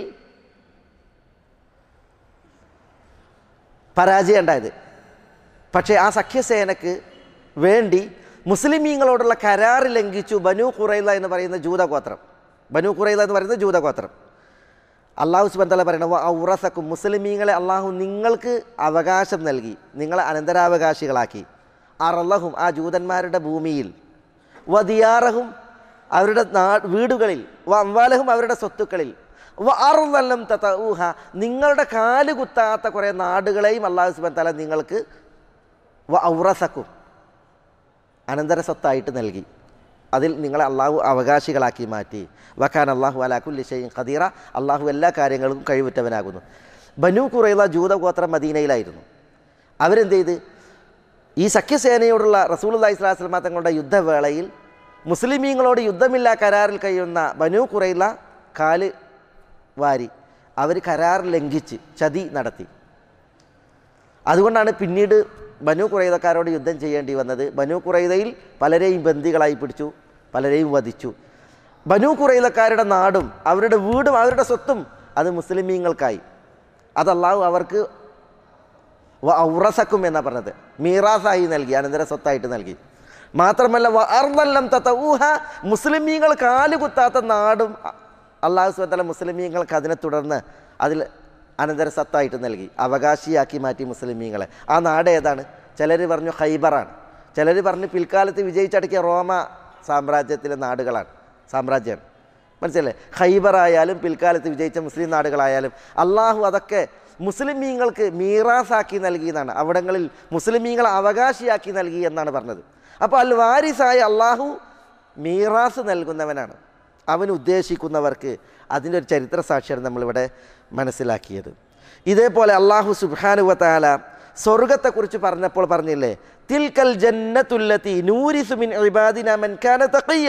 പരാജയം ഉണ്ടായത്. പക്ഷേ ആ സഖ്യസേനക്ക് വേണ്ടി മുസ്ലിമീങ്ങളോടുള്ള കരാർ ലംഘിച്ചു ബനു ഖുറൈള എന്ന് പറയുന്ന ജൂതഗോത്രം. ബനു ഖുറൈള എന്ന് പറയുന്ന ജൂതഗോത്രം. അള്ളാഹു സുബ്ഹാനഹു വ തആല പറയണം, വ ഔറസക്കും, മുസ്ലിമീങ്ങളെ അള്ളാഹു നിങ്ങൾക്ക് അവകാശം നൽകി, നിങ്ങളെ അനന്തരാവകാശികളാക്കി, അർളഹും, ആ ജൂതന്മാരുടെ ഭൂമിയിൽ, വ ദിയാറഹും, അവരുടെ നാ വീടുകളിൽ, വ അംവാലഹും, അവരുടെ സ്വത്തുക്കളിൽ, വ അർളൻ ലം തതഊഹ, നിങ്ങളുടെ കാല് കുത്താത്ത കുറേ നാടുകളെയും അള്ളാഹു സുബ്ഹാനഹു വ തആല നിങ്ങൾക്ക് വ ഔറസക്കും, അനന്തര സ്വത്തായിട്ട് നൽകി, അതിൽ നിങ്ങളെ അള്ളാഹു അവകാശികളാക്കി മാറ്റി. വകാന അല്ലാഹു അലാ കുല്ലി ഷൈഇൻ ഖദീറ, അള്ളാഹു എല്ലാ കാര്യങ്ങൾക്കും കഴിവുറ്റവനാകുന്നു. ബനു ഖുറൈള ജൂതഗോത്രം മദീനയിലായിരുന്നു. അവരെന്ത് ചെയ്ത്, ഈ സഖ്യസേനയോടുള്ള റസൂലുള്ളാഹി സ്വല്ലല്ലാഹു അലൈഹി വസല്ലം തങ്ങളുടെ യുദ്ധവേളയിൽ മുസ്ലിമീങ്ങളോട് യുദ്ധമില്ലാ കരാറിൽ കഴിയുന്ന ബനു ഖുറൈള കാല് വാരി അവർ കരാർ ലംഘിച്ച് ചതി നടത്തി. അതുകൊണ്ടാണ് പിന്നീട് ബനു ഖുറൈളക്കാരോട് യുദ്ധം ചെയ്യേണ്ടി വന്നത്. ബനു ഖുറൈളയിൽ പലരെയും ബന്ദികളായി പിടിച്ചു, പലരെയും വധിച്ചു. ബനു ഖുറൈളക്കാരുടെ നാടും അവരുടെ വീടും അവരുടെ സ്വത്തും അത് മുസ്ലിമീങ്ങൾക്കായി. അത് അല്ലാഹു അവർക്ക് വ ഔറസക്കും എന്നാണ് പറഞ്ഞത്, മീറാസായി നൽകി, അനന്തര സ്വത്തായിട്ട് നൽകി. മാത്രമല്ല വ അർളൻ ലം തതഊഹ, മുസ്ലിമീങ്ങൾ കാലുകുത്താത്ത നാടും അല്ലാഹു സുബ്ഹാനഹു വ തആല മുസ്ലിമീങ്ങൾക്ക് അതിനെ തുടർന്ന് അതിൽ അനന്തര സ്വത്തായിട്ട് നൽകി, അവകാശിയാക്കി മാറ്റി മുസ്ലിമീങ്ങളെ. ആ നാട് ഏതാണ്? ചിലർ പറഞ്ഞു ഖൈബറാണ്, ചിലർ പറഞ്ഞു പിൽക്കാലത്ത് വിജയിച്ചടക്കിയ റോമ സാമ്രാജ്യത്തിലെ നാടുകളാണ്, സാമ്രാജ്യമാണ്. മനസ്സിലല്ലേ? ഖൈബറായാലും പിൽക്കാലത്ത് വിജയിച്ച മുസ്ലിം നാടുകളായാലും അള്ളാഹു അതൊക്കെ മുസ്ലിമീങ്ങൾക്ക് മീറാസാക്കി നൽകി എന്നാണ്, അവിടങ്ങളിൽ മുസ്ലിമീങ്ങളെ അവകാശിയാക്കി നൽകി എന്നാണ് പറഞ്ഞത്. അപ്പോൾ അൽ വാരിസായ അള്ളാഹു മീറാസ് നൽകുന്നവനാണ്, അവൻ ഉദ്ദേശിക്കുന്നവർക്ക്. അതിൻ്റെ ഒരു ചരിത്ര സാക്ഷിയാണ് നമ്മളിവിടെ മനസ്സിലാക്കിയത്. ഇതേപോലെ അള്ളാഹു സുബ്ഹാനഹു വ തആല സ്വർഗത്തെക്കുറിച്ച് പറഞ്ഞപ്പോൾ പറഞ്ഞില്ലേ, തിൽക്കൽ ജന്നത്തുല്ലതി നൂരിസു മിൻ ഇബാദിനാ മൻ കാന തഖിയ്യ.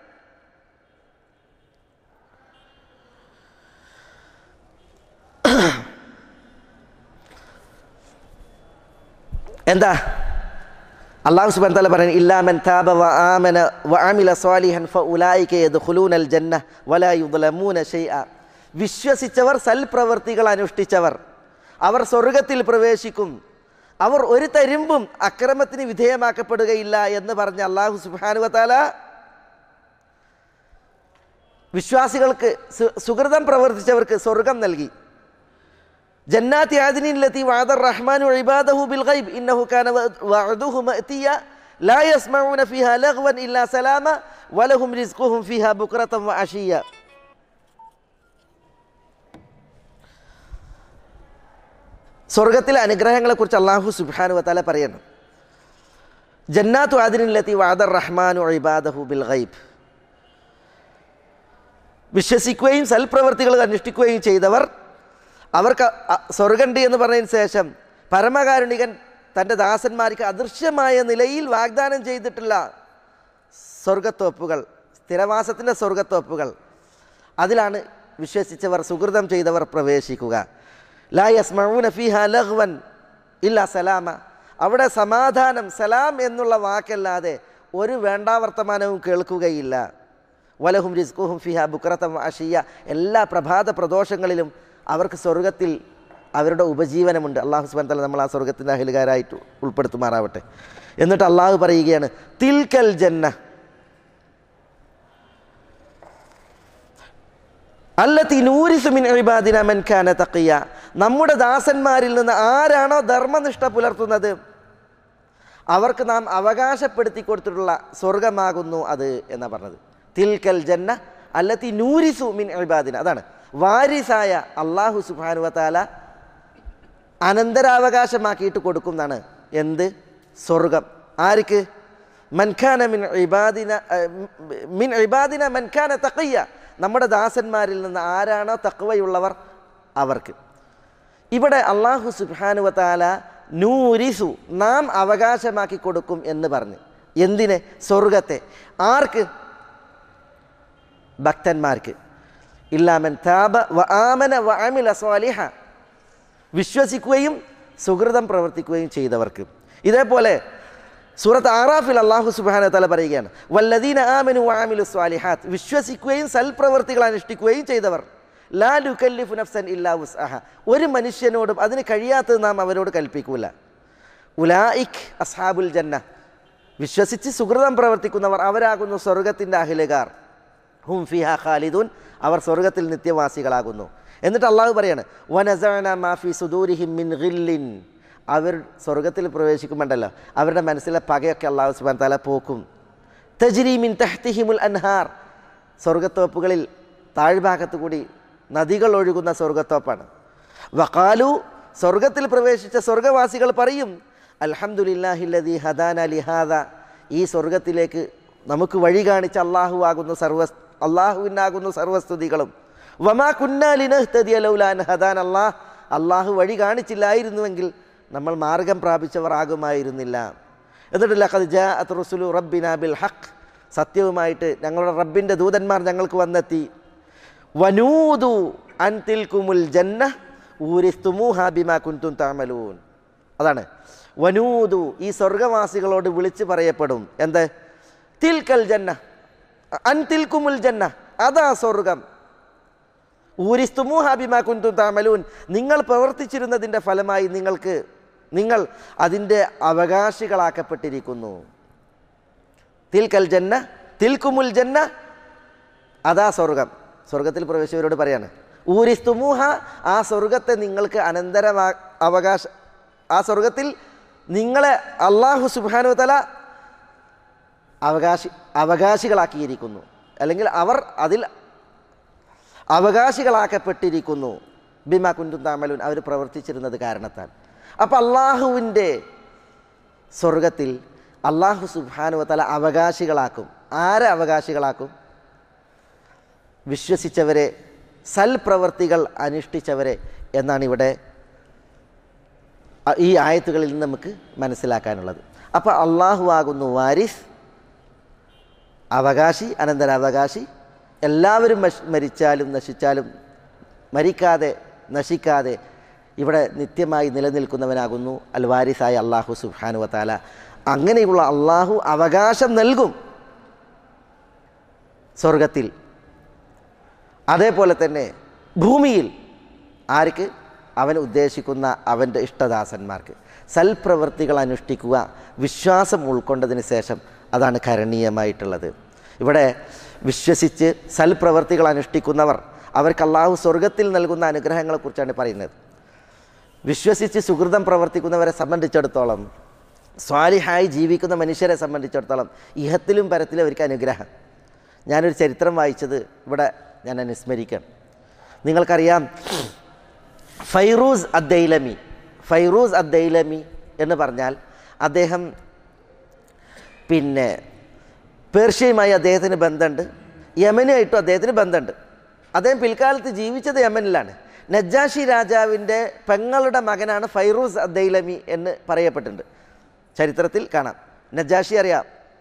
എന്താ അല്ലാഹു സുബ്ഹാനഹു വ തആല പറയുന്നത്, ഇല്ലാ മൻ താബ വ ആമന വ അമില സ്വാലിഹൻ ഫഉലൈക യദ്ഖുലൂനൽ ജന്ന വലാ യുദ്ലമൂന ശൈഅ. വിശ്വസിച്ചവർ, സൽപ്രവൃത്തികൾ അനുഷ്ഠിച്ചവർ, അവർ സ്വർഗത്തിൽ പ്രവേശിക്കും, അവർ ഒരു തരിമ്പും അക്രമത്തിന് വിധേയമാക്കപ്പെടുകയില്ല എന്ന് പറഞ്ഞ അല്ലാഹു സുബ്ഹാനഹു വ തആല വിശ്വാസികൾക്ക്, സുകൃതം പ്രവർത്തിച്ചവർക്ക് സ്വർഗം നൽകി. ജന്നാത്തി ആദിനിൻ ലതി വഅദ റഹ്മാനു ഇബാദഹു ബിൽ ഗൈബ് ഇന്നഹു കാന വഅദുഹു മഅതിയ ലാ യസ്മഊന ഫീഹാ ലഗ്വൻ ഇല്ലാ സലാമ വലഹും റിസ്ഖുഹും ഫീഹാ ബുക്റതൻ വഅശിയ. സ്വർഗത്തിലെ അനുഗ്രഹങ്ങളെക്കുറിച്ച് അല്ലാഹു സുബ്ഹാനഹു വ തആല പറയുന്നു, ജന്നാത്തു ആദിനിൻ ലതി വഅദ റഹ്മാനു ഇബാദഹു ബിൽ ഗൈബ്. വിശ്വസിക്കുകയും സൽപ്രവർത്തികൾ അനുഷ്ഠിക്കുകയും ചെയ്തവർ, അവർക്ക് സ്വർഗണ്ട് എന്ന് പറഞ്ഞതിന് ശേഷം പരമകാരുണികൻ തൻ്റെ ദാസന്മാർക്ക് അദൃശ്യമായ നിലയിൽ വാഗ്ദാനം ചെയ്തിട്ടുള്ള സ്വർഗത്തോപ്പുകൾ, സ്ഥിരവാസത്തിൻ്റെ സ്വർഗത്തോപ്പുകൾ, അതിലാണ് വിശ്വസിച്ചവർ സുഹൃതം ചെയ്തവർ പ്രവേശിക്കുക. ലാ യസ്മഊന ഫീഹാ ലഗ്വൻ ഇല്ലാ സലാമ, അവിടെ സമാധാനം സലാം എന്നുള്ള വാക്കല്ലാതെ ഒരു വേണ്ടാവർത്തമാനവും കേൾക്കുകയില്ല. വലഹും റിസ്ഖുഹും ഫിഹാ ബുക്രതം അഷിയ, എല്ലാ പ്രഭാത പ്രദോഷങ്ങളിലും അവർക്ക് സ്വർഗത്തിൽ അവരുടെ ഉപജീവനമുണ്ട്. അള്ളാഹു സുബ്ഹാനഹു വ തആല നമ്മൾ ആ സ്വർഗത്തിൻ്റെ അഹലുകാരായിട്ട് ഉൾപ്പെടുത്തുമാറാവട്ടെ. എന്നിട്ട് അള്ളാഹു പറയുകയാണ്, തിൽക്കൽ ജന്ന അല്ലത്തി നൂരിസു മിൻ ഇബാദിന മൻ കാന തഖിയ, നമ്മുടെ ദാസന്മാരിൽ നിന്ന് ആരാണോ ധർമ്മനിഷ്ഠ പുലർത്തുന്നത് അവർക്ക് നാം അവകാശപ്പെടുത്തി കൊടുത്തിട്ടുള്ള സ്വർഗമാകുന്നു അത് എന്നാണ് പറഞ്ഞത്. തിൽക്കൽ ജന്ന അല്ലത്തി നൂരിസു മിൻ ഇബാദിന, അതാണ് വാരിസായ അള്ളാഹു സുബ്ഹാനഹു വ തആല അനന്തരാവകാശമാക്കിയിട്ട് കൊടുക്കും എന്നാണ്. എന്ത്? സ്വർഗം. ആർക്ക്? മൻഖാന മിൻ ഇബാദിന മിൻ ഇബാദിന മൻഖാന തഖിയ, നമ്മുടെ ദാസന്മാരിൽ നിന്ന് ആരാണോ തഖ്വയുള്ളവർ അവർക്ക്. ഇവിടെ അള്ളാഹു സുബ്ഹാനഹു വ തആല നൂരിസു, നാം അവകാശമാക്കി കൊടുക്കും എന്ന് പറഞ്ഞ്. എന്തിനെ? സ്വർഗത്തെ. ആർക്ക്? ഭക്തന്മാർക്ക്. ഇല്ലാമൻ താബ വ ആമന വ അമില സ്വാലിഹ, വിശ്വസിക്കുകയും സുഹൃതം പ്രവർത്തിക്കുകയും ചെയ്തവർക്ക്. ഇതേപോലെ സൂറത്ത് ആറാഫിൽ അല്ലാഹു സുബ്ഹാനഹു വ തആല പറയുകയാണ്, വല്ലദീന ആമനു വ അമിലു സ്വാലിഹാത്ത്, വിശ്വസിക്കുകയും സൽപ്രവർത്തികൾ അനുഷ്ഠിക്കുകയും ചെയ്തവർ. ലാ നുകല്ലിഫു നഫ്സൻ ഇല്ലാ വുസ്അഹ, ഒരു മനുഷ്യനോടും അതിന് കഴിയാത്തത് നാം അവരോട് കൽപ്പിക്കൂല. ഉലായിക് അസ്ഹാബുൽ ജന്ന, വിശ്വസിച്ച് സുഹൃതം പ്രവർത്തിക്കുന്നവർ അവരാകുന്നു സ്വർഗത്തിൻ്റെ അഹ്ലുകാർ. ഹും ഫിഹാ ഖാലിദൂൻ, അവർ സ്വർഗത്തിൽ നിത്യവാസികളാകുന്നു. എന്നിട്ട് അള്ളാഹു പറയാണ്, വനസഅന മാ ഫീ സുദൂരിഹിം മിൻ ഗില്ലിൻ, അവർ സ്വർഗത്തിൽ പ്രവേശിക്കുമ്പോണ്ടല്ലോ അവരുടെ മനസ്സിലെ പകയൊക്കെ അള്ളാഹു സുബ്ഹാനഹു വ തആല പോക്കും. തജ്രി മിൻ തഹ്തിഹിമുൽ അൻഹാർ, സ്വർഗത്തോപ്പുകളിൽ താഴ്ഭാഗത്തു കൂടി നദികൾ ഒഴുകുന്ന സ്വർഗത്തോപ്പാണ്. വഖാലു, സ്വർഗത്തിൽ പ്രവേശിച്ച സ്വർഗവാസികൾ പറയും, അൽഹംദുലില്ലാഹില്ലദീ ഹദാന ലിഹാദ, ഈ സ്വർഗത്തിലേക്ക് നമുക്ക് വഴി കാണിച്ച അള്ളാഹു ആകുന്നു സർവ അള്ളാഹുവിനാകുന്നു സർവസ്തുതികളും. വമാ കുന്നാ ലിനഹ്തദിയ ലൗലാ അൻ ഹദാനല്ലാഹ്, അള്ളാഹു വഴി കാണിച്ചില്ലായിരുന്നുവെങ്കിൽ നമ്മൾ മാർഗം പ്രാപിച്ചവർ ആകുമായിരുന്നില്ല. എന്നിട്ട് ലഖദ് ജാഅത് റുസുലു റബ്ബിനാ ബിൽ ഹഖ്, സത്യവുമായിട്ട് ഞങ്ങളുടെ റബ്ബിൻ്റെ ദൂതന്മാർ ഞങ്ങൾക്ക് വന്നെത്തി. വനൂദു അൻ തിൽകുമുൽ ജന്ന ഊരിസ്തുമൂഹാ ബിമാ കുൻതും തഅമലൂൻ, അതാണ് വനൂദു, ഈ സ്വർഗവാസികളോട് വിളിച്ചു പറയപ്പെടും. എന്ത്? തിൽക്കൽ ജന്ന, അൻ തിൽകുമുൽ ജന്ന, അതാ സ്വർഗം. ഊരിസ്തുമൂഹാ ബിമാ കുൻതും തഅമലൂൻ, നിങ്ങൾ പ്രവർത്തിച്ചിരുന്നതിൻ്റെ ഫലമായി നിങ്ങൾക്ക് നിങ്ങൾ അതിൻ്റെ അവകാശികളാക്കപ്പെട്ടിരിക്കുന്നു. തിൽക്കൽ ജന്ന തിൽകുമുൽ ജന്ന, അതാ സ്വർഗം. സ്വർഗത്തിൽ പ്രവേശിച്ചവരോട് പറയാണ്, ഊരിസ്തുമൂഹ, ആ സ്വർഗത്തെ നിങ്ങൾക്ക് അനന്തര അവകാശ ആ സ്വർഗത്തിൽ നിങ്ങളെ അല്ലാഹു സുബ്ഹാനഹു വ തആല അവകാശി അവകാശികളാക്കിയിരിക്കുന്നു, അല്ലെങ്കിൽ അവർ അതിൽ അവകാശികളാക്കപ്പെട്ടിരിക്കുന്നു. ബിമാ കുൻതും തഅമലൂൻ, അവർ പ്രവർത്തിച്ചിരുന്നത് കാരണത്താൽ. അപ്പം അള്ളാഹുവിൻ്റെ സ്വർഗത്തിൽ അള്ളാഹു സുബ്ഹാനഹു വ തആല അവകാശികളാക്കും. ആരെ അവകാശികളാക്കും? വിശ്വസിച്ചവരെ, സൽപ്രവർത്തികൾ അനുഷ്ഠിച്ചവരെ എന്നാണ് ഇവിടെ ഈ ആയത്തുകളിൽ നിന്ന് നമുക്ക് മനസ്സിലാക്കാനുള്ളത്. അപ്പോൾ അള്ളാഹു ആകുന്നു വാരിസ്, അവകാശി, അനന്തരാവകാശി. എല്ലാവരും മരിച്ചാലും നശിച്ചാലും മരിക്കാതെ നശിക്കാതെ ഇവിടെ നിത്യമായി നിലനിൽക്കുന്നവനാകുന്നു അൽ വാരിസായ അള്ളാഹു സുബ്ഹാനഹു വ തആല. അങ്ങനെയുള്ള അള്ളാഹു അവകാശം നൽകും സ്വർഗത്തിൽ. അതേപോലെ തന്നെ ഭൂമിയിൽ ആർക്ക്? അവൻ ഉദ്ദേശിക്കുന്ന അവൻ്റെ ഇഷ്ടദാസന്മാർക്ക്. സൽപ്രവൃത്തികൾ അനുഷ്ഠിക്കുക, വിശ്വാസം ഉൾക്കൊണ്ടതിന് ശേഷം, അതാണ് കരണീയമായിട്ടുള്ളത്. ഇവിടെ വിശ്വസിച്ച് സൽപ്രവൃത്തികൾ അനുഷ്ഠിക്കുന്നവർ, അവർക്ക് അള്ളാഹു സ്വർഗത്തിൽ നൽകുന്ന അനുഗ്രഹങ്ങളെക്കുറിച്ചാണ് പറയുന്നത്. വിശ്വസിച്ച് സുഹൃതം പ്രവർത്തിക്കുന്നവരെ സംബന്ധിച്ചിടത്തോളം, സ്വാലിഹായി ജീവിക്കുന്ന മനുഷ്യരെ സംബന്ധിച്ചിടത്തോളം ഇഹത്തിലും പരത്തിലും അവർക്ക് അനുഗ്രഹം. ഞാനൊരു ചരിത്രം വായിച്ചത് ഇവിടെ ഞാൻ അനുസ്മരിക്കാം. നിങ്ങൾക്കറിയാം, ഫൈറൂസ് അദ്ദൈലമി ഫൈറൂസ് അദ്ദൈലമി എന്ന് പറഞ്ഞാൽ അദ്ദേഹം പിന്നെ പേർഷ്യയുമായി അദ്ദേഹത്തിന് ബന്ധമുണ്ട്, യമനുമായിട്ടും അദ്ദേഹത്തിന് ബന്ധമുണ്ട്. അദ്ദേഹം പിൽക്കാലത്ത് ജീവിച്ചത് യമനിലാണ്. നജ്ജാഷി രാജാവിൻ്റെ പെങ്ങളുടെ മകനാണ് ഫൈറൂസ് അദ്ദൈലമി എന്ന് പറയപ്പെട്ടിട്ടുണ്ട്. ചരിത്രത്തിൽ കാണാം. നജ്ജാഷി അറിയാം,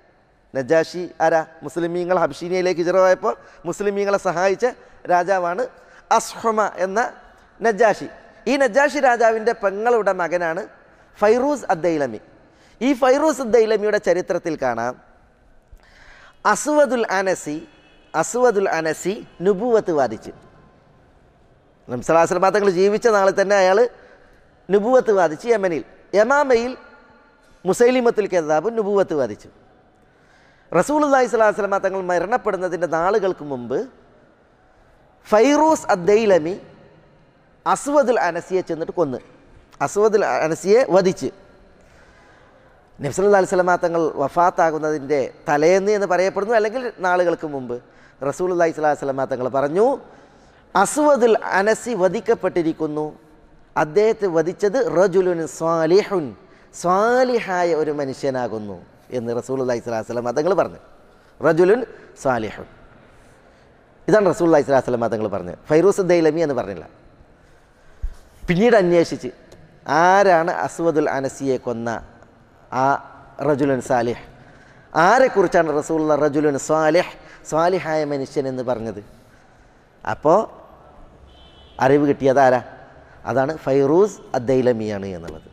നജാഷി ആരാ? മുസ്ലിമീങ്ങൾ ഹബ്ഷീനിയയിലേക്ക് ഹിജ്റ പോയപ്പോൾ മുസ്ലിമീങ്ങളെ സഹായിച്ച രാജാവാണ് അസ്ഹമ എന്ന നജാഷി. ഈ നജാഷി രാജാവിൻ്റെ പെങ്ങളുടെ മകനാണ് ഫൈറൂസ് അദ്ദൈലമി. ഈ ഫൈറൂസ് അദ്ദൈലമിയുടെ ചരിത്രത്തിൽ കാണാം, അസ്വദുൽ അനസി അസ്വദുൽ അനസി നുബുവത്ത് വാദിച്ചു. നബി സല്ലല്ലാഹു അലൈഹി വസല്ലം തങ്ങൾ ജീവിച്ച നാളിൽ തന്നെ അയാൾ നുബുവത്ത് വാദിച്ചു. യമനിൽ യമാമയിൽ മുസൈലിമത്തുൽ കദ്ദാബ് നുബുവത്ത് വാദിച്ചു. റസൂലുള്ളാഹി സ്വല്ലല്ലാഹു അലൈഹി വസല്ലം തങ്ങൾ മരണപ്പെടുന്നതിൻ്റെ നാളുകൾക്ക് മുമ്പ് ഫൈറൂസ് അദ്ദൈലമി അസ്വദുൽ അനസിയെ ചെന്നിട്ട് കൊന്ന് അസ്വദുൽ അനസിയെ വധിച്ച്. നബി സല്ലല്ലാഹു അലൈഹി വസല്ലം തങ്ങൾ വഫാത്താകുന്നതിൻ്റെ തലേന്ന് എന്ന് പറയപ്പെടുന്നു, അല്ലെങ്കിൽ നാളുകൾക്ക് മുമ്പ് റസൂലുള്ളാഹി സ്വല്ലല്ലാഹു അലൈഹി വസല്ലം തങ്ങൾ പറഞ്ഞു, അസ്വദുൽ അനസി വധിക്കപ്പെട്ടിരിക്കുന്നു. അദ്ദേഹത്തെ വധിച്ചത് റജുലുൻ സ്വാലിഹുൻ, സ്വാലിഹായ ഒരു മനുഷ്യനാകുന്നു എന്ന് റസൂലുള്ളാഹി സ്വല്ലല്ലാഹു അലൈഹി വസല്ലം തങ്ങൾ പറഞ്ഞു. റജുലുൻ സ്വാലിഹുൻ, ഇതാണ് റസൂലുള്ളാഹി സ്വല്ലല്ലാഹു അലൈഹി വസല്ലം തങ്ങൾ പറഞ്ഞത്. ഫൈറൂസ് ദൈലമി എന്ന് പറഞ്ഞില്ല. പിന്നീട് അന്വേഷിച്ച് ആരാണ് അസ്വദുൽ അനസിയെ കൊന്ന ആ റജുലുൻ സാലിഹ്, ആരെക്കുറിച്ചാണ് റസൂലുള്ള റജുലുൻ സ്വാലിഹ്, സ്വാലിഹായ മനുഷ്യൻ എന്ന് പറഞ്ഞത്? അപ്പോൾ അറിവ് കിട്ടിയത് ആരാ? അതാണ് ഫൈറൂസ് അദ്ദൈലമിയാണ് എന്നുള്ളത്.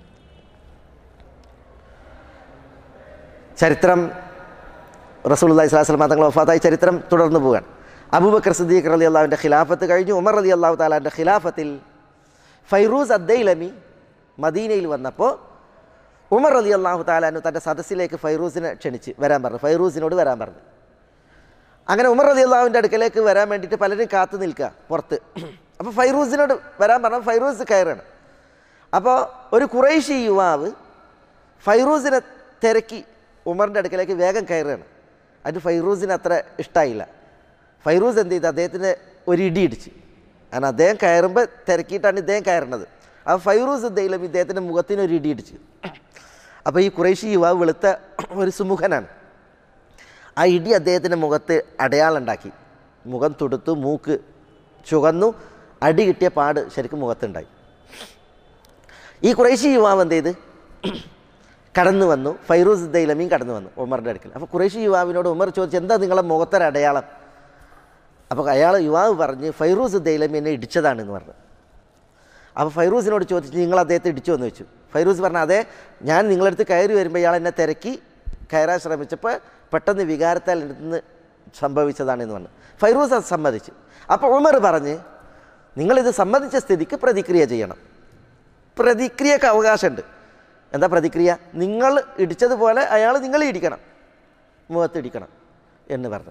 ചരിത്രം റസൂലുള്ളാഹി സ്വല്ലല്ലാഹു അലൈഹി വസല്ലം തങ്ങൾ വഫാത്തായി ചരിത്രം തുടർന്നു പോകാൻ. അബൂബക്കർ സിദ്ദീഖ് റളിയല്ലാഹുവിൻ്റെ ഖിലാഫത്ത് കഴിഞ്ഞു. ഉമർ റളിയല്ലാഹു തആലാൻ്റെ ഖിലാഫത്തിൽ ഫൈറൂസ് അദ്ദൈലമി മദീനയിൽ വന്നപ്പോൾ ഉമർ റളിയല്ലാഹു തആലാനു തൻ്റെ സദസ്സിലേക്ക് ഫൈറൂസിനെ ക്ഷണിച്ച് വരാൻ പറഞ്ഞു, ഫൈറൂസിനോട് വരാൻ പറഞ്ഞു. അങ്ങനെ ഉമർ റളിയല്ലാഹുവിൻ്റെ അടുക്കലേക്ക് വരാൻ വേണ്ടിയിട്ട് പലരും കാത്തു നിൽക്കുക പുറത്ത്. അപ്പോൾ ഫൈറൂസിനോട് വരാൻ പറഞ്ഞു. ഫൈറൂസ് കയറാണ്. അപ്പോൾ ഒരു ഖുറൈശി യുവാവ് ഫൈറൂസിനെ തിരക്കി ഉമറിൻ്റെ അടുക്കലേക്ക് വേഗം കയറുകയാണ്. അത് ഫൈറൂസിന് അത്ര ഇഷ്ടമായില്ല. ഫൈറൂസ് എന്ത് ചെയ്ത് അദ്ദേഹത്തിന് ഒരു ഇടി ഇടിച്ച്. കാരണം അദ്ദേഹം കയറുമ്പോൾ തിരക്കിയിട്ടാണ് ഇദ്ദേഹം കയറുന്നത്. ആ ഫൈറൂസ് ദൈലമി ഇദ്ദേഹത്തിൻ്റെ മുഖത്തിന് ഒരു ഇടി ഇടിച്ച്. അപ്പോൾ ഈ ഖുറൈശി യുവാവ് വെളുത്ത ഒരു സുമുഖനാണ്. ആ ഇടി അദ്ദേഹത്തിൻ്റെ മുഖത്ത് അടയാളുണ്ടാക്കി. മുഖം തുടുത്തു, മൂക്ക് ചുവന്നു, അടി കിട്ടിയ പാട് ശരിക്കും മുഖത്തുണ്ടായി. ഈ ഖുറൈശി യുവാവ് എന്ത് ചെയ്ത് കടന്നു വന്നു. ഫൈറൂസ് ദൈലമിയും കടന്നു വന്നു ഉമറിൻ്റെ അടുക്കൽ. അപ്പോൾ ഖുറൈശി യുവാവിനോട് ഉമർ ചോദിച്ചു, എന്താ നിങ്ങളെ മുഖത്തൊരു അടയാളം? അപ്പോൾ അയാൾ യുവാവ് പറഞ്ഞ് ഫൈറൂസ് ദൈലമി എന്നെ ഇടിച്ചതാണെന്ന് പറഞ്ഞു. അപ്പോൾ ഫൈറൂസിനോട് ചോദിച്ചു, നിങ്ങൾ അദ്ദേഹത്തെ ഇടിച്ചു എന്ന് വെച്ചു. ഫൈറൂസ് പറഞ്ഞു, അതെ, ഞാൻ നിങ്ങളടുത്ത് കയറി വരുമ്പോൾ ഇയാൾ എന്നെ തിരക്കി കയറാൻ ശ്രമിച്ചപ്പോൾ പെട്ടെന്ന് വികാരത്താൽ എടുത്ത് സംഭവിച്ചതാണെന്ന് പറഞ്ഞു. ഫൈറൂസ് അത് സമ്മതിച്ചു. അപ്പോൾ ഉമർ പറഞ്ഞ്, നിങ്ങളിത് സമ്മതിച്ച സ്ഥിതിക്ക് പ്രതിക്രിയ ചെയ്യണം. പ്രതിക്രിയക്ക് അവകാശമുണ്ട്. എന്താ പ്രതിക്രിയ? നിങ്ങൾ ഇടിച്ചതുപോലെ അയാൾ നിങ്ങളെ ഇടിക്കണം, മുഖത്തിടിക്കണം എന്ന് പറഞ്ഞു.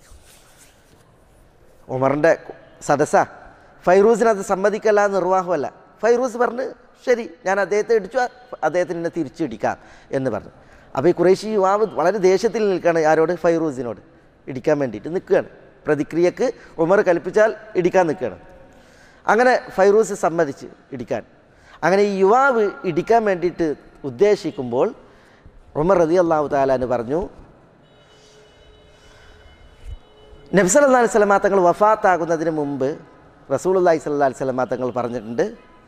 ഉമറിൻ്റെ സദസ്സാ. ഫൈറൂസിനത് സമ്മതിക്കല്ല, നിർവാഹമല്ല. ഫൈറൂസ് പറഞ്ഞ്, ശരി, ഞാൻ അദ്ദേഹത്തെ ഇടിച്ചു, അദ്ദേഹത്തിന് എന്നെ തിരിച്ചിടിക്കാം എന്ന് പറഞ്ഞു. അപ്പോൾ ഈ ഖുറൈശി യുവാവ് വളരെ ദേഷ്യത്തിൽ നിൽക്കുകയാണ്. ആരോട്? ഫൈറൂസിനോട് ഇടിക്കാൻ വേണ്ടിയിട്ട് നിൽക്കുകയാണ്. പ്രതിക്രിയക്ക് ഉമർ കൽപ്പിച്ചാൽ ഇടിക്കാൻ നിൽക്കുകയാണ്. അങ്ങനെ ഫൈറൂസ് സമ്മതിച്ച് ഇടിക്കാൻ. അങ്ങനെ ഈ യുവാവ് ഇടിക്കാൻ വേണ്ടിയിട്ട് ഉദ്ദേശിക്കുമ്പോൾ ഉമർ റളിയല്ലാഹു തആല അൻഹു പറഞ്ഞു, നബി സല്ലല്ലാഹു അലൈഹി വസല്ലം തങ്ങൾ വഫാത്താകുന്നതിന് മുമ്പ് റസൂലുള്ളാഹി സ്വല്ലല്ലാഹു അലൈഹി വസല്ലം തങ്ങൾ പറഞ്ഞിട്ടുണ്ട്,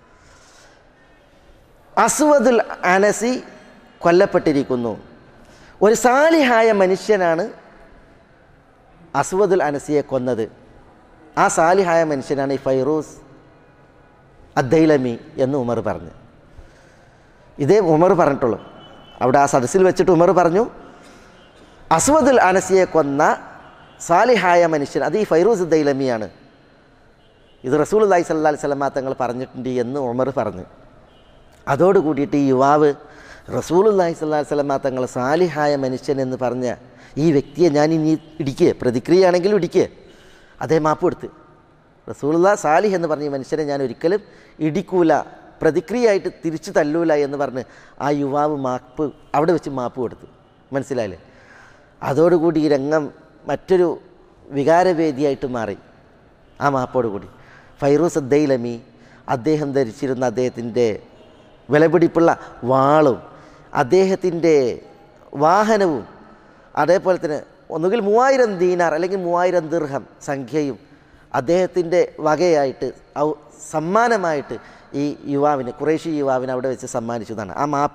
അസ്വദുൽ അനസി കൊല്ലപ്പെട്ടിരിക്കുന്നു. ഒരു സാലിഹായ മനുഷ്യനാണ് അസ്വദുൽ അനസിയെ കൊന്നത്. ആ സാലിഹായ മനുഷ്യനാണ് ഈ ഫൈറൂസ് അദ്ദൈലമി എന്ന് ഉമർ പറഞ്ഞു. ഇതേ ഉമർ പറഞ്ഞിട്ടുള്ളൂ. അവിടെ ആ സദസ്സിൽ വെച്ചിട്ട് ഉമർ പറഞ്ഞു, അസ്വദുൽ അനസിയെ കൊന്ന സാലിഹായ മനുഷ്യൻ അത് ഈ ഫൈറൂസ് ദൈലമിയാണ്. ഇത് റസൂലുള്ളാഹി സ്വല്ലല്ലാഹു അലൈഹി വസല്ലം തങ്ങൾ പറഞ്ഞിട്ടുണ്ട് എന്ന് ഉമർ പറഞ്ഞു. അതോടുകൂടിയിട്ട് ഈ യുവാവ് റസൂലുള്ളാഹി സ്വല്ലല്ലാഹു അലൈഹി വസല്ലം തങ്ങൾ സാലിഹായ മനുഷ്യൻ എന്ന് പറഞ്ഞ ഈ വ്യക്തിയെ ഞാൻ ഇനി ഇടിക്കുക, പ്രതിക്രിയയാണെങ്കിലും ഇടിക്കുക, അതേ മാപ്പ് കൊടുത്ത്. റസൂലുള്ളാഹി സാലിഹ് എന്ന് പറഞ്ഞ മനുഷ്യനെ ഞാൻ ഒരിക്കലും ഇടിക്കൂല, പ്രതിക്രിയയായിട്ട് തിരിച്ചു തല്ലൂല എന്ന് പറഞ്ഞ് ആ യുവാവ് മാപ്പ് അവിടെ വെച്ച് മാപ്പ് കൊടുത്തു. മനസ്സിലായില്ലേ? അതോടുകൂടി ഈ രംഗം മറ്റൊരു വികാരവേദിയായിട്ട് മാറി. ആ മാപ്പോടുകൂടി ഫൈറൂസ് ദൈലമി അദ്ദേഹം ധരിച്ചിരുന്ന അദ്ദേഹത്തിൻ്റെ വിലപിടിപ്പുള്ള വാളും അദ്ദേഹത്തിൻ്റെ വാഹനവും അതേപോലെ തന്നെ ഒന്നുകിൽ മൂവായിരം ദീനാർ അല്ലെങ്കിൽ മൂവായിരം ദിർഹം സംഖ്യയും അദ്ദേഹത്തിൻ്റെ വകയായിട്ട് സമ്മാനമായിട്ട് ഈ യുവാവിന് ഖുറൈശി യുവാവിന് അവിടെ വെച്ച് സമ്മാനിച്ചതാണ്. ആ മാപ്പ്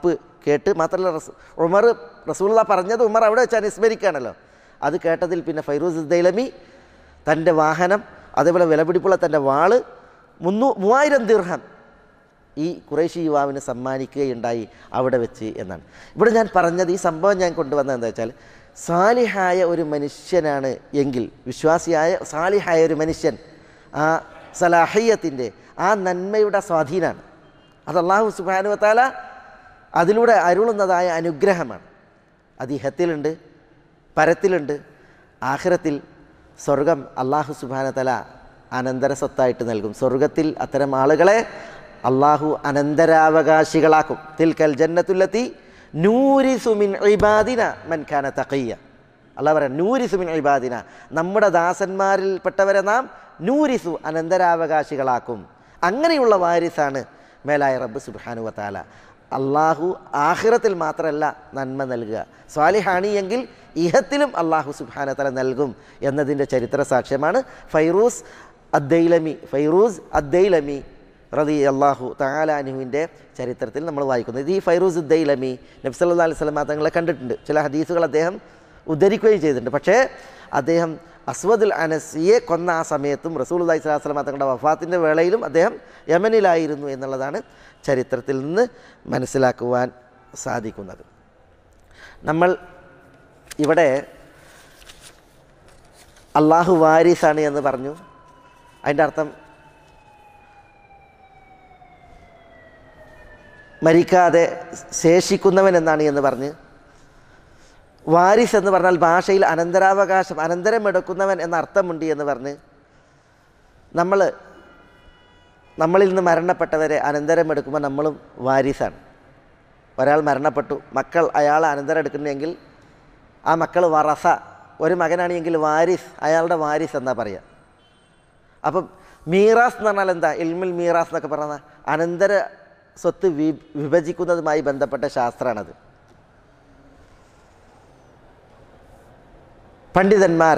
കേട്ട് മാത്രമല്ല റസ് ഉമർ റസൂലുള്ളാഹി പറഞ്ഞത് ഉമർ അവിടെ വെച്ച് അനുസ്മരിക്കുകയാണല്ലോ. അത് കേട്ടതിൽ പിന്നെ ഫൈറൂസ് ദൈലമി തൻ്റെ വാഹനം അതേപോലെ വിലപിടിപ്പുള്ള തൻ്റെ വാള് മുന്നൂ മൂവായിരം ദിർഹം ഈ ഖുറൈശി യുവാവിന് സമ്മാനിക്കുകയുണ്ടായി അവിടെ വെച്ച് എന്നാണ്. ഇവിടെ ഞാൻ പറഞ്ഞത്, ഈ സംഭവം ഞാൻ കൊണ്ടുവന്നത് എന്താ വെച്ചാൽ, സാലിഹായ ഒരു മനുഷ്യനാണ് എങ്കിൽ, വിശ്വാസിയായ സാലിഹായ ഒരു മനുഷ്യൻ, ആ സലാഹിയത്തിൻ്റെ ആ നന്മയുടെ സ്വാധീനമാണ്. അത് അല്ലാഹു സുബ്ഹാനഹു വ തആല അതിലൂടെ അരുളുന്നതായ അനുഗ്രഹമാണ്. അത് ഇഹത്തിലുണ്ട്, പരത്തിലുണ്ട്. ആഖിറത്തിൽ സ്വർഗം അല്ലാഹു സുബ്ഹാനഹു വ തആല അനന്തര സ്വത്തായിട്ട് നൽകും. സ്വർഗത്തിൽ അത്തരം ആളുകളെ അള്ളാഹു അനന്തരാവകാശികളാക്കും. തിൽക്കൽ ജന്നത്തുല്ലത്തി നൂരിസു മിൻ ഇബാദിന മൻ കാന തഖിയ്യ. അള്ളാഹു പറയാം നൂരിസു മിൻ ഇബാദിന, നമ്മുടെ ദാസന്മാരിൽപ്പെട്ടവരെ നാം നൂരിസു അനന്തരാവകാശികളാക്കും. അങ്ങനെയുള്ള വാരിസാണ് മേലായ റബ്ബ് സുബ്ഹാനഹു വ തആല. അള്ളാഹു ആഖിറത്തിൽ മാത്രമല്ല നന്മ നൽകുക, സ്വാലിഹാണി എങ്കിൽ ഇഹത്തിലും അള്ളാഹു സുബ്ഹാനഹു വ തആല നൽകും എന്നതിൻ്റെ ചരിത്ര സാക്ഷ്യമാണ് ഫൈറൂസ് അദ്ദൈലമി ഫൈറൂസ് അദ്ദൈലമി റളിയല്ലാഹു തആല അൻഹുവിൻ്റെ ചരിത്രത്തിൽ നമ്മൾ വായിക്കുന്നത്. ഈ ഫൈറൂസ് ദൈലമി നബി സല്ലല്ലാഹു അലൈഹി വസല്ലം തങ്ങളെ കണ്ടിട്ടുണ്ട്. ചില ഹദീസുകൾ അദ്ദേഹം ഉദ്ധരിക്കുകയും ചെയ്തിട്ടുണ്ട്. പക്ഷേ അദ്ദേഹം അസ്വദുൽ അനസിയെ കൊന്ന ആ സമയത്തും റസൂലുള്ളാഹി സ്വല്ലല്ലാഹു അലൈഹി വസല്ലം തങ്ങളുടെ വഫാത്തിൻ്റെ വേളയിലും അദ്ദേഹം യമനിലായിരുന്നു എന്നുള്ളതാണ് ചരിത്രത്തിൽ നിന്ന് മനസ്സിലാക്കുവാൻ സാധിക്കുന്നത്. നമ്മൾ ഇവിടെ അള്ളാഹു വാരിസാണ് എന്ന് പറഞ്ഞു. അതിൻ്റെ അർത്ഥം മരിക്കാതെ ശേഷിക്കുന്നവൻ എന്നാണ് എന്ന് പറഞ്ഞ്, വാരിസ് എന്ന് പറഞ്ഞാൽ ഭാഷയിൽ അനന്തരാവകാശം, അനന്തരം എടുക്കുന്നവൻ എന്ന അർത്ഥമുണ്ട് എന്ന് പറഞ്ഞ്, നമ്മൾ നമ്മളിൽ നിന്ന് മരണപ്പെട്ടവരെ അനന്തരം എടുക്കുമ്പോൾ നമ്മളും വാരിസാണ്. ഒരാൾ മരണപ്പെട്ടു, മക്കൾ അയാൾ അനന്തരം എടുക്കുന്നെങ്കിൽ ആ മക്കൾ വറസ, ഒരു മകനാണെങ്കിൽ വാരിസ്, അയാളുടെ വാരിസ് എന്നാ പറയുക. അപ്പം മീറാസ് എന്ന് പറഞ്ഞാൽ എന്താ? ഇൽമുൽ മീറാസ് എന്നൊക്കെ പറഞ്ഞാൽ അനന്തര സ്വത്ത് വി വിഭജിക്കുന്നതുമായി ബന്ധപ്പെട്ട ശാസ്ത്രമാണത്. പണ്ഡിതന്മാർ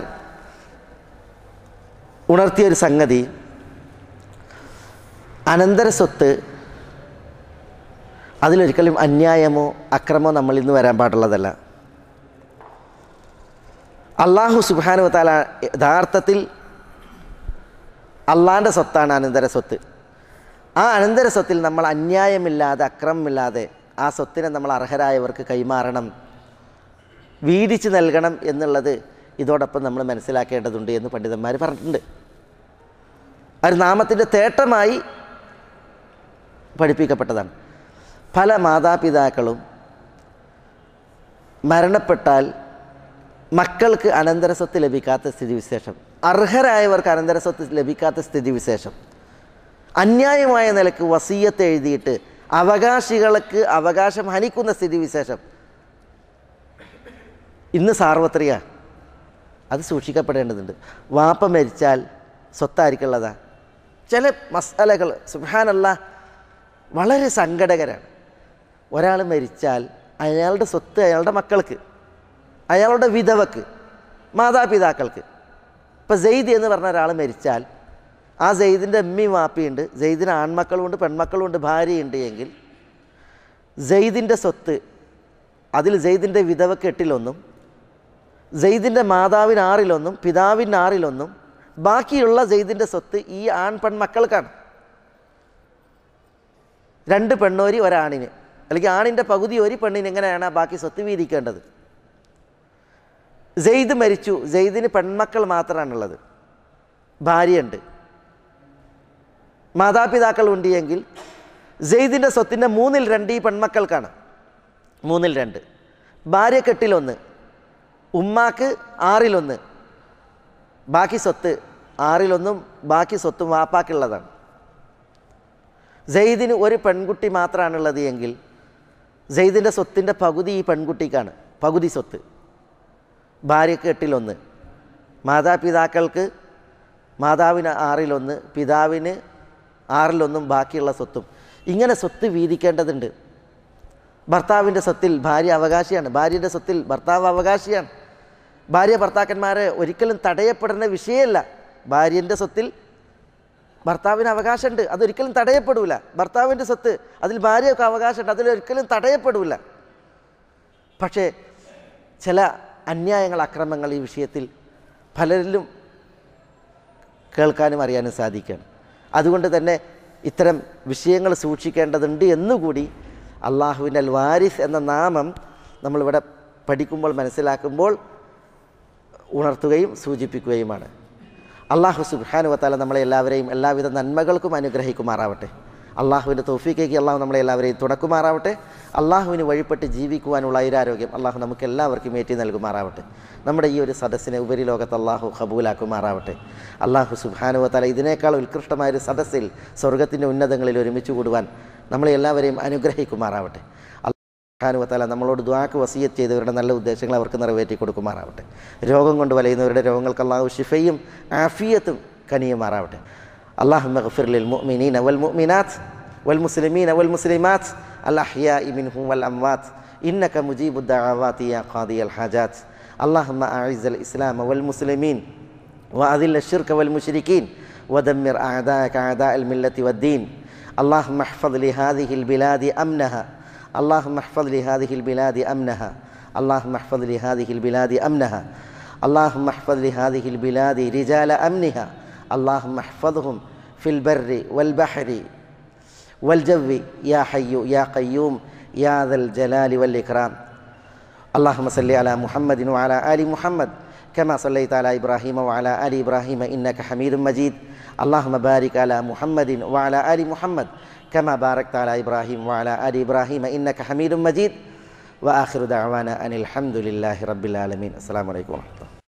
ഉണർത്തിയൊരു സംഗതി, അനന്തര സ്വത്ത് അതിലൊരിക്കലും അന്യായമോ അക്രമോ നമ്മളിൽ നിന്ന് വരാൻ പാടുള്ളതല്ല. അല്ലാഹു സുബ്ഹാനഹു വ തആല യഥാർത്ഥത്തിൽ അള്ളാൻ്റെ സ്വത്താണ് അനന്തര സ്വത്ത്. ആ അനന്തര സ്വത്തിൽ നമ്മൾ അന്യായമില്ലാതെ അക്രമമില്ലാതെ ആ സ്വത്തിനെ നമ്മൾ അർഹരായവർക്ക് കൈമാറണം, വീതിച്ച് നൽകണം എന്നുള്ളത് ഇതോടൊപ്പം നമ്മൾ മനസ്സിലാക്കേണ്ടതുണ്ട് എന്ന് പണ്ഡിതന്മാർ പറഞ്ഞിട്ടുണ്ട്. ഒരു നാമത്തിൻ്റെ തേട്ടമായി പഠിപ്പിക്കപ്പെട്ടതാണ്. പല മാതാപിതാക്കളും മരണപ്പെട്ടാൽ മക്കൾക്ക് അനന്തര സ്വത്ത് ലഭിക്കാത്ത സ്ഥിതിവിശേഷം, അർഹരായവർക്ക് അനന്തര സ്വത്ത് ലഭിക്കാത്ത സ്ഥിതിവിശേഷം, അന്യായമായ നിലക്ക് വസിയ്യത്ത് എഴുതിയിട്ട് അവകാശികൾക്ക് അവകാശം ഹനിക്കുന്ന സ്ഥിതിവിശേഷം ഇന്ന് സാർവത്രിക. അത് സൂക്ഷിക്കപ്പെടേണ്ടതുണ്ട്. വാപ്പ മരിച്ചാൽ സ്വത്തായിരിക്കുള്ളതാ. ചില മസാലകൾ സുബ്ഹാനല്ലാഹ് വളരെ സങ്കടകരമാണ്. ഒരാൾ മരിച്ചാൽ അയാളുടെ സ്വത്ത് അയാളുടെ മക്കൾക്ക്, അയാളുടെ വിധവക്ക്, മാതാപിതാക്കൾക്ക്. ഇപ്പം സെയ്ദ് എന്ന് പറഞ്ഞ ഒരാൾ മരിച്ചാൽ ആ സെയ്ദിൻ്റെ അമ്മയും വാപ്പിയുണ്ട്, സെയ്ദിന് ആൺമക്കളുമുണ്ട് പെൺമക്കളുമുണ്ട് ഭാര്യയുണ്ട് എങ്കിൽ സെയ്ദിൻ്റെ സ്വത്ത് അതിൽ സെയ്ദിൻ്റെ വിധവക്ക് എട്ടിലൊന്നും, സെയ്ദിൻ്റെ മാതാവിന് ആറിലൊന്നും, പിതാവിന് ആറിലൊന്നും, ബാക്കിയുള്ള സെയ്ദിൻ്റെ സ്വത്ത് ഈ ആൺ പെൺമക്കൾക്കാണ്. രണ്ട് പെണ്ണോരി ഒരാണിന്, അല്ലെങ്കിൽ ആണിൻ്റെ പകുതി ഒരു പെണ്ണിന്, എങ്ങനെയാണ് ബാക്കി സ്വത്ത് വീതിക്കേണ്ടത്? സെയ്ദ് മരിച്ചു, സെയ്ദിന് പെൺമക്കൾ മാത്രമാണുള്ളത്, ഭാര്യയുണ്ട്, മാതാപിതാക്കൾ ഉണ്ട് എങ്കിൽ സെയ്ദിൻ്റെ സ്വത്തിൻ്റെ മൂന്നിൽ രണ്ട് ഈ പെൺമക്കൾക്കാണ്. മൂന്നിൽ രണ്ട്. ഭാര്യക്ക് എട്ടിലൊന്ന്, ഉമ്മാക്ക് ആറിലൊന്ന്, ബാക്കി സ്വത്ത് ആറിലൊന്നും ബാക്കി സ്വത്തും വാപ്പാക്കുള്ളതാണ്. സെയ്ദിന് ഒരു പെൺകുട്ടി മാത്രമാണുള്ളത് എങ്കിൽ സെയ്ദിൻ്റെ സ്വത്തിൻ്റെ പകുതി ഈ പെൺകുട്ടിക്കാണ്, പകുതി സ്വത്ത്. ഭാര്യക്ക് എട്ടിലൊന്ന്, മാതാപിതാക്കൾക്ക് മാതാവിന് ആറിലൊന്ന്, പിതാവിന് ആറിലൊന്നും ബാക്കിയുള്ള സ്വത്തും. ഇങ്ങനെ സ്വത്ത് വീതിക്കേണ്ടതുണ്ട്. ഭർത്താവിൻ്റെ സ്വത്തിൽ ഭാര്യ അവകാശിയാണ്, ഭാര്യയുടെ സ്വത്തിൽ ഭർത്താവ് അവകാശിയാണ്. ഭാര്യ ഭർത്താക്കന്മാരെ ഒരിക്കലും തടയപ്പെടുന്ന വിഷയമല്ല. ഭാര്യൻ്റെ സ്വത്തിൽ ഭർത്താവിന് അവകാശമുണ്ട്, അതൊരിക്കലും തടയപ്പെടില്ല. ഭർത്താവിൻ്റെ സ്വത്ത് അതിൽ ഭാര്യയൊക്കെ അവകാശമുണ്ട്, അതിലൊരിക്കലും തടയപ്പെടില്ല. പക്ഷേ ചില അന്യായങ്ങൾ, അക്രമങ്ങൾ ഈ വിഷയത്തിൽ പലരിലും കേൾക്കാനും അറിയാനും സാധിക്കുകയാണ്. അതുകൊണ്ട് തന്നെ ഇത്തരം വിഷയങ്ങൾ സൂക്ഷിക്കേണ്ടതുണ്ട് എന്നുകൂടി അള്ളാഹുവിൻ്റെ അൽ വാരിസ് എന്ന നാമം നമ്മളിവിടെ പഠിക്കുമ്പോൾ മനസ്സിലാക്കുമ്പോൾ ഉണർത്തുകയും സൂചിപ്പിക്കുകയുമാണ്. അള്ളാഹു സുബ്ഹാനഹു വ തആല നമ്മളെ എല്ലാവരെയും എല്ലാവിധ നന്മകൾക്കും അനുഗ്രഹിക്കുമാറാവട്ടെ. അള്ളാഹുവിൻ്റെ തൗഫീഖേക്ക് അള്ളാഹു നമ്മളെ എല്ലാവരെയും തുണക്കുമാറാവട്ടെ. അള്ളാഹുവിന് വഴിപ്പെട്ട് ജീവിക്കുവാനുള്ള ഐരാരോഗ്യം അള്ളാഹു നമുക്ക് എല്ലാവർക്കും ഏറ്റി നൽകുമാറാവട്ടെ. നമ്മുടെ ഈ ഒരു സദസ്സിനെ ഉപരിലോകത്ത് അള്ളാഹു ഖബൂലാക്കുമാറാവട്ടെ. അള്ളാഹു സുബ്ഹാനഹു വ തആല ഇതിനേക്കാൾ ഉത്കൃഷ്ടമായൊരു സദസ്സിൽ സ്വർഗ്ഗത്തിൻ്റെ ഉന്നതങ്ങളിൽ ഒരുമിച്ച് കൂടുവാൻ നമ്മളെ എല്ലാവരെയും അനുഗ്രഹിക്കുമാറാവട്ടെ. സുബ്ഹാനഹു വ തആല നമ്മളോട് ദുആക്ക് വസിയത്ത് ചെയ്തവരുടെ നല്ല ഉദ്ദേശങ്ങൾ അവർക്ക് നിറവേറ്റി കൊടുക്കുമാറാവട്ടെ. രോഗം കൊണ്ട് വലയുന്നവരുടെ രോഗങ്ങൾക്ക് അള്ളാഹു ശിഫയും ആഫിയത്തും കനിയുമാറാവട്ടെ. اللهم اغفر للمؤمنين والمؤمنات والمسلمين والمسلمات الأحياء منهم والأموات إنك مجيب الدعوات يا قاضي الحاجات. اللهم أعز الإسلام والمسلمين وأذل الشرك والمشركين ودمر أعداءك أعداء الملة والدين. اللهم احفظ لهذه البلاد أمنها اللهم احفظ لهذه البلاد أمنها اللهم احفظ لهذه البلاد أمنها اللهم احفظ لهذه البلاد رجال أمنها اللهم احفظهم في البر والبحر والجو يا حي يا قيوم يا ذا الجلال والإكرام. اللهم صل على محمد وعلى آل محمد كما صليت على إبراهيم وعلى آل إبراهيم إنك حميد مجيد. اللهم بارك على محمد وعلى آل محمد كما باركت على إبراهيم وعلى آل إبراهيم إنك حميد مجيد. وآخر دعوانا أن الحمد لله رب العالمين. السلام عليكم ورحمة الله.